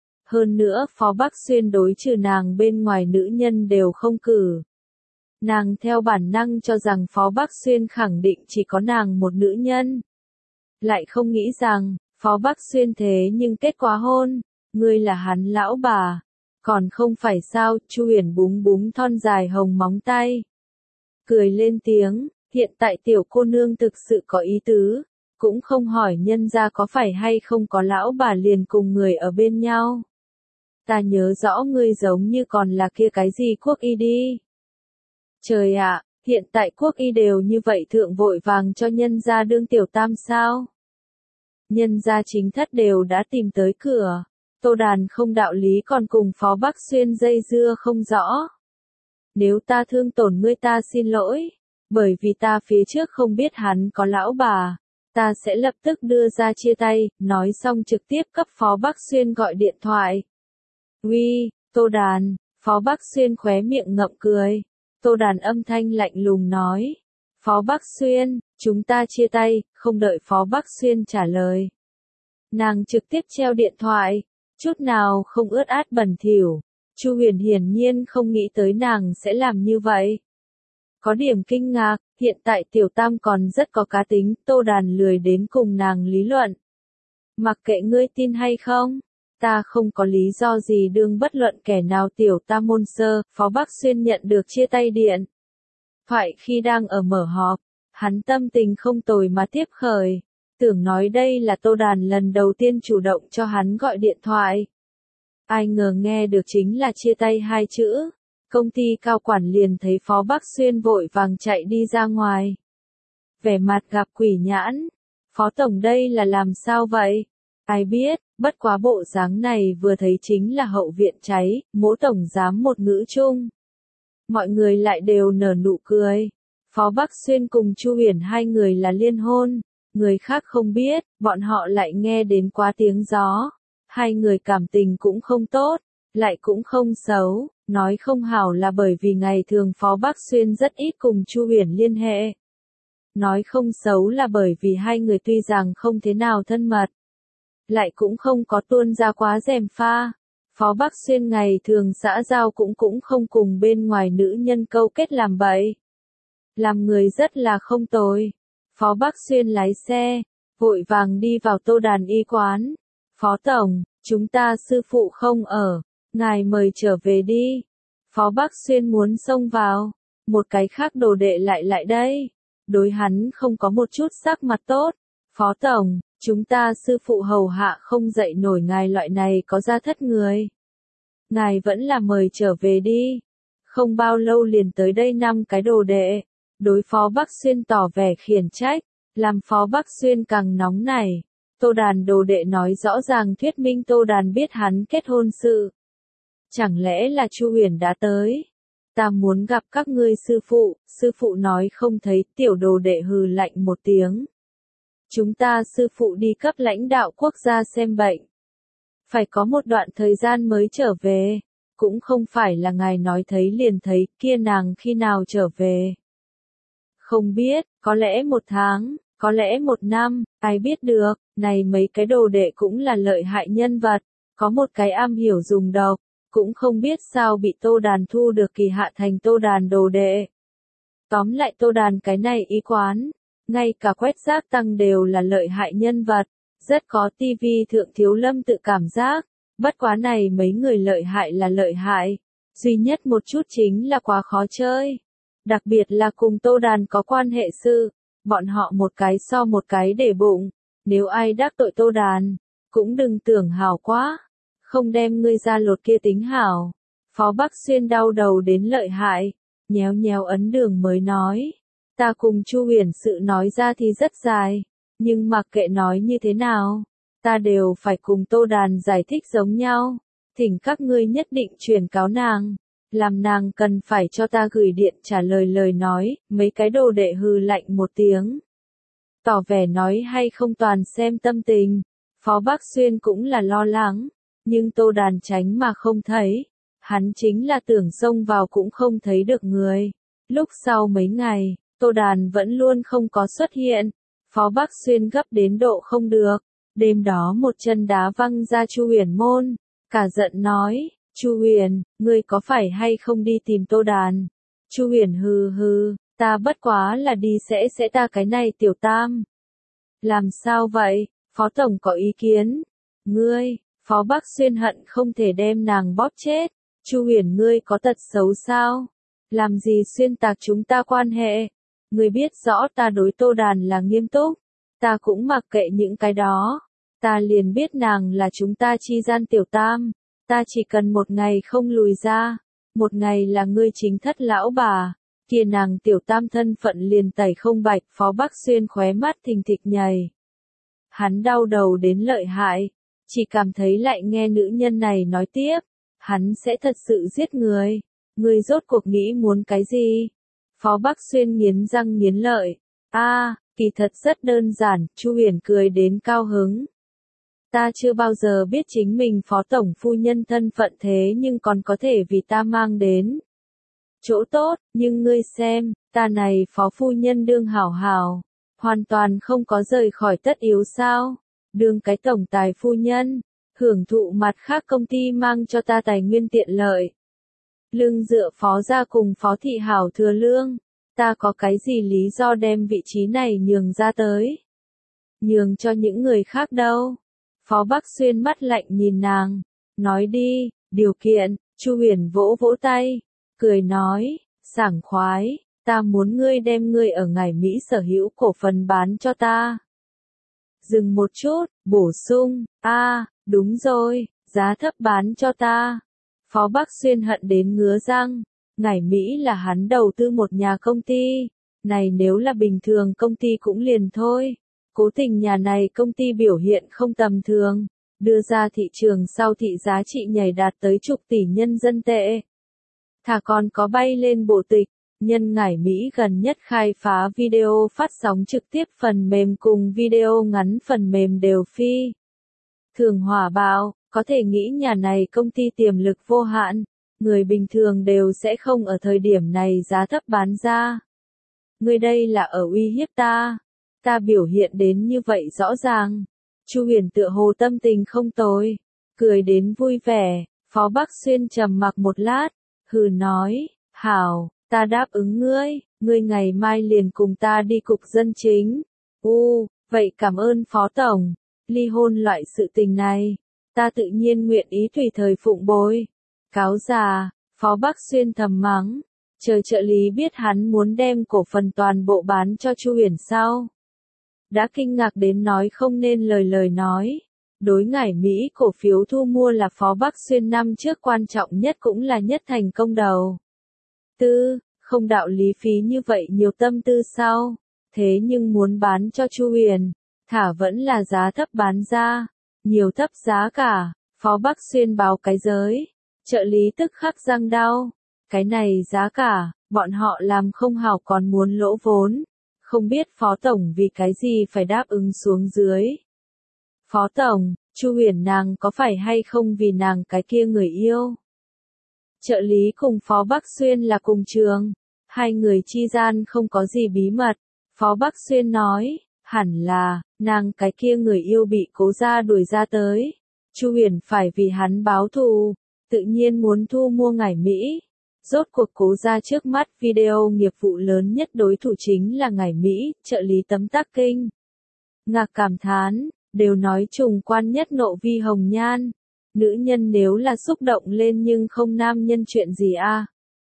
Hơn nữa Phó Bắc Xuyên đối trừ nàng bên ngoài nữ nhân đều không cử. Nàng theo bản năng cho rằng Phó Bắc Xuyên khẳng định chỉ có nàng một nữ nhân. Lại không nghĩ rằng, Phó Bắc Xuyên thế nhưng kết quả hôn, ngươi là hắn lão bà. Còn không phải sao? Chu Huyền búng búng thon dài hồng móng tay, cười lên tiếng, hiện tại tiểu cô nương thực sự có ý tứ, cũng không hỏi nhân gia có phải hay không có lão bà liền cùng người ở bên nhau. Ta nhớ rõ ngươi giống như còn là kia cái gì Quốc Y đi. Trời ạ, hiện tại Quốc Y đều như vậy thượng vội vàng cho nhân gia đương tiểu tam sao? Nhân gia chính thất đều đã tìm tới cửa. Tô Đàn không đạo lý còn cùng Phó Bắc Xuyên dây dưa không rõ. Nếu ta thương tổn ngươi ta xin lỗi, bởi vì ta phía trước không biết hắn có lão bà, ta sẽ lập tức đưa ra chia tay. Nói xong trực tiếp cấp Phó Bắc Xuyên gọi điện thoại. Uy, Tô Đàn. Phó Bắc Xuyên khóe miệng ngậm cười. Tô Đàn âm thanh lạnh lùng nói, Phó Bắc Xuyên, chúng ta chia tay. Không đợi Phó Bắc Xuyên trả lời, nàng trực tiếp treo điện thoại, chút nào không ướt át bẩn thỉu. Chu Huyền hiển nhiên không nghĩ tới nàng sẽ làm như vậy. Có điểm kinh ngạc, hiện tại tiểu tam còn rất có cá tính. Tô Đàn lười đến cùng nàng lý luận. Mặc kệ ngươi tin hay không, ta không có lý do gì đương bất luận kẻ nào tiểu tam môn sơ. Phó Bắc Xuyên nhận được chia tay điện thoại khi đang ở mở họp, hắn tâm tình không tồi mà tiếp khởi. Tưởng nói đây là Tô Đàn lần đầu tiên chủ động cho hắn gọi điện thoại. Ai ngờ nghe được chính là chia tay hai chữ. Công ty cao quản liền thấy Phó Bắc Xuyên vội vàng chạy đi ra ngoài. Vẻ mặt gặp quỷ nhãn. Phó Tổng đây là làm sao vậy? Ai biết, bất quá bộ dáng này vừa thấy chính là hậu viện cháy, Mỗ Tổng giám một ngữ chung. Mọi người lại đều nở nụ cười. Phó Bắc Xuyên cùng Chu Huyền hai người là liên hôn. Người khác không biết, bọn họ lại nghe đến quá tiếng gió. Hai người cảm tình cũng không tốt, lại cũng không xấu, nói không hảo là bởi vì ngày thường Phó Bắc Xuyên rất ít cùng Chu Huyền liên hệ. Nói không xấu là bởi vì hai người tuy rằng không thế nào thân mật, lại cũng không có tuôn ra quá gièm pha. Phó Bắc Xuyên ngày thường xã giao cũng không cùng bên ngoài nữ nhân câu kết làm bậy. Làm người rất là không tồi. Phó Bắc Xuyên lái xe, vội vàng đi vào Tô Đàn y quán. Phó Tổng, chúng ta sư phụ không ở, ngài mời trở về đi. Phó Bắc Xuyên muốn xông vào, một cái khác đồ đệ lại đây. Đối hắn không có một chút sắc mặt tốt. Phó Tổng, chúng ta sư phụ hầu hạ không dậy nổi ngài loại này có gia thất người. Ngài vẫn là mời trở về đi. Không bao lâu liền tới đây 5 cái đồ đệ. Đối Phó Bắc Xuyên tỏ vẻ khiển trách, làm Phó Bắc Xuyên càng nóng nảy. Tô Đàn đồ đệ nói rõ ràng thuyết minh Tô Đàn biết hắn kết hôn sự. Chẳng lẽ là Chu Huyền đã tới? Ta muốn gặp các ngươi sư phụ nói không thấy, tiểu đồ đệ hừ lạnh một tiếng. Chúng ta sư phụ đi cấp lãnh đạo quốc gia xem bệnh. Phải có một đoạn thời gian mới trở về, cũng không phải là ngài nói thấy liền thấy, kia nàng khi nào trở về. Không biết, có lẽ 1 tháng, có lẽ 1 năm, ai biết được, này mấy cái đồ đệ cũng là lợi hại nhân vật, có một cái am hiểu dùng độc, cũng không biết sao bị Tô Đàn thu được kỳ hạ thành Tô Đàn đồ đệ. Tóm lại Tô Đàn cái này y quán, ngay cả quét rác tăng đều là lợi hại nhân vật, rất có tivi thượng thiếu lâm tự cảm giác, bất quá này mấy người lợi hại là lợi hại, duy nhất một chút chính là quá khó chơi. Đặc biệt là cùng Tô Đàn có quan hệ sự, bọn họ một cái so một cái để bụng, nếu ai đắc tội Tô Đàn, cũng đừng tưởng hảo quá, không đem ngươi ra lột kia tính hảo. Phó Bắc Xuyên đau đầu đến lợi hại, nhéo nhéo ấn đường mới nói, ta cùng Chu Huyền sự nói ra thì rất dài, nhưng mặc kệ nói như thế nào, ta đều phải cùng Tô Đàn giải thích giống nhau, thỉnh các ngươi nhất định truyền cáo nàng. Làm nàng cần phải cho ta gửi điện trả lời nói, mấy cái đồ đệ hừ lạnh một tiếng. Tỏ vẻ nói hay không toàn xem tâm tình, Phó Bắc Xuyên cũng là lo lắng, nhưng Tô Đàn tránh mà không thấy, hắn chính là tưởng xông vào cũng không thấy được người. Lúc sau mấy ngày, Tô Đàn vẫn luôn không có xuất hiện, Phó Bắc Xuyên gấp đến độ không được, đêm đó một chân đá văng ra Chu Huyền môn, cả giận nói. Chu Huyền, ngươi có phải hay không đi tìm Tô Đàn? Chu Huyền hừ hừ, ta bất quá là đi sẽ ta cái này tiểu tam. Làm sao vậy? Phó Tổng có ý kiến? Ngươi, Phó Bắc Xuyên hận không thể đem nàng bóp chết. Chu Huyền ngươi có tật xấu sao? Làm gì xuyên tạc chúng ta quan hệ? Ngươi biết rõ ta đối Tô Đàn là nghiêm túc. Ta cũng mặc kệ những cái đó. Ta liền biết nàng là chúng ta chi gian tiểu tam. Ta chỉ cần 1 ngày không lùi ra, 1 ngày là ngươi chính thất lão bà, kia nàng tiểu tam thân phận liền tẩy không bạch. Phó Bắc Xuyên khóe mắt thình thịch nhảy. Hắn đau đầu đến lợi hại, chỉ cảm thấy lại nghe nữ nhân này nói tiếp, hắn sẽ thật sự giết người. Ngươi rốt cuộc nghĩ muốn cái gì? Phó Bắc Xuyên nghiến răng nghiến lợi. Kỳ thật rất đơn giản, Chu Huyền cười đến cao hứng. Ta chưa bao giờ biết chính mình Phó Tổng phu nhân thân phận thế nhưng còn có thể vì ta mang đến chỗ tốt, nhưng ngươi xem, ta này Phó phu nhân đương hảo hảo, hoàn toàn không có rời khỏi tất yếu sao, đương cái tổng tài phu nhân, hưởng thụ mặt khác công ty mang cho ta tài nguyên tiện lợi. Lương dựa Phó gia cùng Phó thị hảo thừa lương, ta có cái gì lý do đem vị trí này nhường ra tới? Nhường cho những người khác đâu? Phó Bắc Xuyên mắt lạnh nhìn nàng, nói đi, điều kiện. Chu Huyền vỗ vỗ tay, cười nói, sảng khoái, ta muốn ngươi đem ngươi ở ngải Mỹ sở hữu cổ phần bán cho ta. Dừng một chút, bổ sung, đúng rồi, giá thấp bán cho ta. Phó Bắc Xuyên hận đến ngứa răng, ngải Mỹ là hắn đầu tư một nhà công ty, này nếu là bình thường công ty cũng liền thôi. Cố tình nhà này công ty biểu hiện không tầm thường, đưa ra thị trường sau thị giá trị nhảy đạt tới chục tỷ nhân dân tệ. Thả còn có bay lên bộ tịch, nhân ngải Mỹ gần nhất khai phá video phát sóng trực tiếp phần mềm cùng video ngắn phần mềm đều phi thường hỏa bạo, Có thể nghĩ nhà này công ty tiềm lực vô hạn, người bình thường đều sẽ không ở thời điểm này giá thấp bán ra. Ngươi đây là ở uy hiếp ta. Ta biểu hiện đến như vậy rõ ràng. Chu Huyền tựa hồ tâm tình không tồi, cười đến vui vẻ. Phó Bắc Xuyên trầm mặc một lát, hừ nói, hảo, ta đáp ứng ngươi ngày mai liền cùng ta đi cục dân chính. Vậy cảm ơn Phó Tổng, ly hôn loại sự tình này, ta tự nhiên nguyện ý tùy thời phụng bồi. Cáo già, Phó Bắc Xuyên thầm mắng, chờ trợ lý biết hắn muốn đem cổ phần toàn bộ bán cho Chu Huyền sau. Đã kinh ngạc đến nói không nên lời nói. Đối ngải Mỹ cổ phiếu thu mua là Phó Bắc Xuyên năm trước quan trọng nhất cũng là nhất thành công đầu. Không đạo lý phí như vậy nhiều tâm tư sao, thế nhưng muốn bán cho Chu Huyền, thả vẫn là giá thấp bán ra, nhiều thấp giá cả, Phó Bắc Xuyên báo cái giới, trợ lý tức khắc răng đau, cái này giá cả, bọn họ làm không hảo còn muốn lỗ vốn, không biết Phó Tổng vì cái gì phải đáp ứng xuống dưới. Phó Tổng, Chu Huyền nàng có phải hay không vì nàng cái kia người yêu? Trợ lý cùng Phó Bắc Xuyên là cùng trường, hai người chi gian không có gì bí mật. Phó Bắc Xuyên nói, hẳn là, nàng cái kia người yêu bị Cố gia đuổi ra tới. Chu Huyền phải vì hắn báo thù, tự nhiên muốn thu mua ngải Mỹ. Rốt cuộc Cố gia trước mắt video nghiệp vụ lớn nhất đối thủ chính là ngải Mỹ, trợ lý tấm tắc kinh. Ngạc cảm thán, đều nói trùng quan nhất nộ vi hồng nhan. Nữ nhân nếu là xúc động lên nhưng không nam nhân chuyện gì a?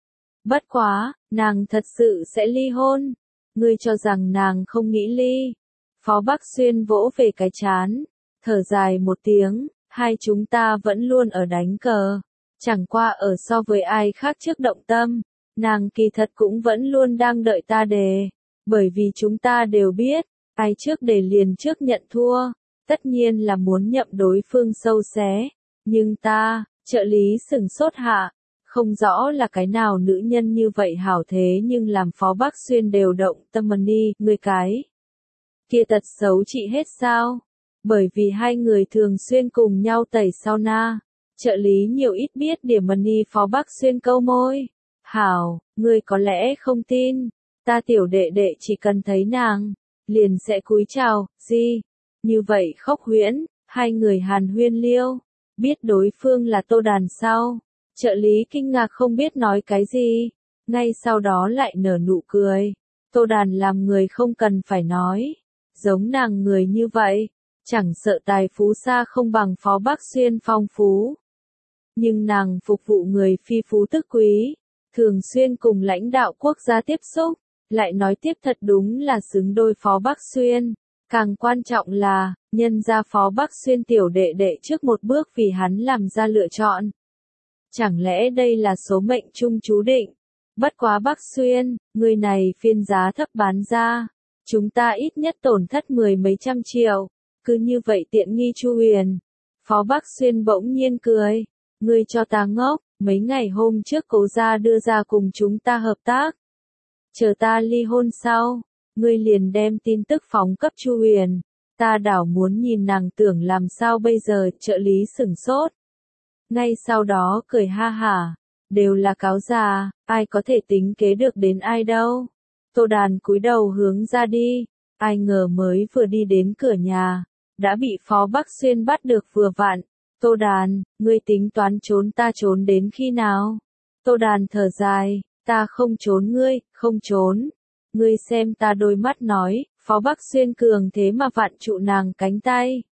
Bất quá, nàng thật sự sẽ ly hôn. Ngươi cho rằng nàng không nghĩ ly. Phó Bắc Xuyên vỗ về cái chán, thở dài một tiếng, hai chúng ta vẫn luôn ở đánh cờ. Chẳng qua ở so với ai khác trước động tâm, nàng kỳ thật cũng vẫn luôn đang đợi ta đề. Bởi vì chúng ta đều biết, ai trước đề liền trước nhận thua, tất nhiên là muốn nhậm đối phương sâu xé. Nhưng ta, trợ lý sừng sốt hạ, không rõ là cái nào nữ nhân như vậy hảo thế nhưng làm Phó Bắc Xuyên đều động tâm Money, người cái kia tật xấu trị hết sao? Bởi vì hai người thường xuyên cùng nhau tẩy sauna, trợ lý nhiều ít biết điểm Money. Phó Bắc Xuyên câu môi, hảo, ngươi có lẽ không tin, ta tiểu đệ đệ chỉ cần thấy nàng, liền sẽ cúi chào, gì? Như vậy khóc huyễn, hai người hàn huyên liêu. Biết đối phương là Tô Đàn sau, trợ lý kinh ngạc không biết nói cái gì, ngay sau đó lại nở nụ cười. Tô Đàn làm người không cần phải nói, giống nàng người như vậy, chẳng sợ tài phú xa không bằng Phó Bắc Xuyên phong phú. Nhưng nàng phục vụ người phi phú tức quý, thường xuyên cùng lãnh đạo quốc gia tiếp xúc, lại nói tiếp thật đúng là xứng đôi Phó Bắc Xuyên. Càng quan trọng là, nhân ra Phó Bắc Xuyên tiểu đệ đệ trước một bước vì hắn làm ra lựa chọn. Chẳng lẽ đây là số mệnh chung chú định? Bất quá Bắc Xuyên, người này phiên giá thấp bán ra, chúng ta ít nhất tổn thất mười mấy trăm triệu, cứ như vậy tiện nghi Chu Huyền. Phó Bắc Xuyên bỗng nhiên cười, ngươi cho ta ngốc, mấy ngày hôm trước Cố gia đưa ra cùng chúng ta hợp tác. Chờ ta ly hôn sau, ngươi liền đem tin tức phóng cấp Chu Huyền, ta đảo muốn nhìn nàng tưởng làm sao bây giờ. Trợ lý sửng sốt. Ngay sau đó cười ha hả, đều là cáo già, ai có thể tính kế được đến ai đâu. Tô Đàn cúi đầu hướng ra đi, ai ngờ mới vừa đi đến cửa nhà, đã bị Phó Bắc Xuyên bắt được vừa vặn. Tô Đàn, ngươi tính toán trốn ta trốn đến khi nào? Tô Đàn thở dài, ta không trốn ngươi, không trốn. Ngươi xem ta đôi mắt nói, Phó Bắc Xuyên cường thế mà vặn trụ nàng cánh tay.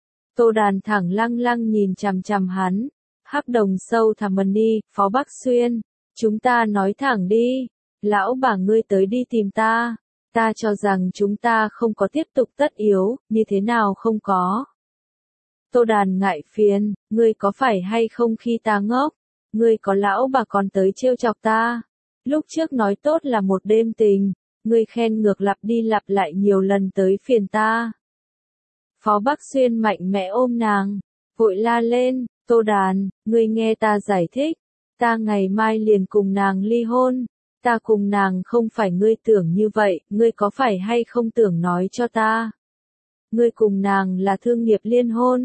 Tô Đàn thẳng lăng lăng nhìn chằm chằm hắn, hắc đồng sâu thẳm Money. Phó Bắc Xuyên, chúng ta nói thẳng đi, lão bà ngươi tới đi tìm ta, ta cho rằng chúng ta không có tiếp tục tất yếu, như thế nào không có. Tô Đàn ngại phiền, ngươi có phải hay không khi ta ngốc, ngươi có lão bà còn tới trêu chọc ta. Lúc trước nói tốt là một đêm tình, ngươi khen ngược lặp đi lặp lại nhiều lần tới phiền ta. Phó Bắc Xuyên mạnh mẽ ôm nàng, vội la lên, Tô Đàn, ngươi nghe ta giải thích, ta ngày mai liền cùng nàng ly hôn, ta cùng nàng không phải ngươi tưởng như vậy, ngươi có phải hay không tưởng nói cho ta. Ngươi cùng nàng là thương nghiệp liên hôn,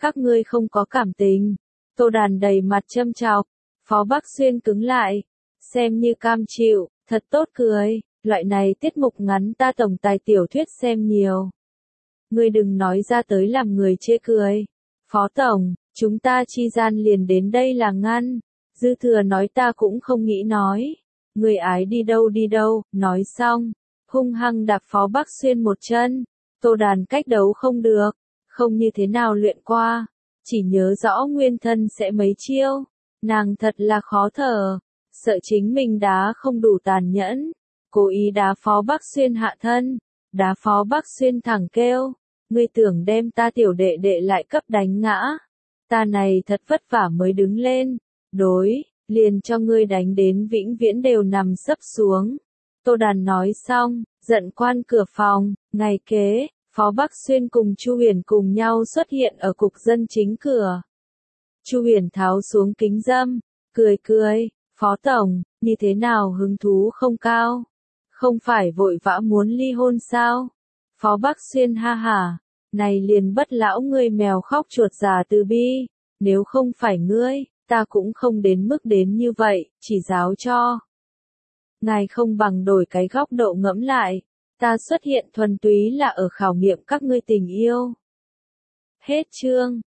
Các ngươi không có cảm tình. Tô Đàn đầy mặt châm chọc. Phó Bắc Xuyên cứng lại. Xem như cam chịu, thật tốt cười. Loại này tiết mục ngắn ta tổng tài tiểu thuyết xem nhiều. Ngươi đừng nói ra tới làm người chê cười. Phó Tổng, chúng ta chi gian liền đến đây là ngăn. Dư thừa nói ta cũng không nghĩ nói. Người ái đi đâu, nói xong. Hung hăng đạp Phó Bắc Xuyên một chân. Tô Đàn cách đấu không được. Không như thế nào luyện qua. Chỉ nhớ rõ nguyên thân sẽ mấy chiêu. Nàng thật là khó thở. Sợ chính mình đá không đủ tàn nhẫn. Cố ý đá Phó Bắc Xuyên hạ thân. Đá Phó Bắc Xuyên thẳng kêu. Ngươi tưởng đem ta tiểu đệ đệ lại cấp đánh ngã. Ta này thật vất vả mới đứng lên. Đối, liền cho ngươi đánh đến vĩnh viễn đều nằm sấp xuống. Tô Đàn nói xong, giận quan cửa phòng. Ngày kế, Phó Bắc Xuyên cùng Chu Huyền cùng nhau xuất hiện ở cục dân chính cửa. Chu Huyền tháo xuống kính dâm, cười, Phó Tổng, như thế nào hứng thú không cao? Không phải vội vã muốn ly hôn sao? Phó Bắc Xuyên ha hả, này liền bất lão ngươi mèo khóc chuột già từ bi, nếu không phải ngươi, ta cũng không đến mức đến như vậy, chỉ giáo cho. Ngài không bằng đổi cái góc độ ngẫm lại, ta xuất hiện thuần túy là ở khảo nghiệm các ngươi tình yêu. Hết chương.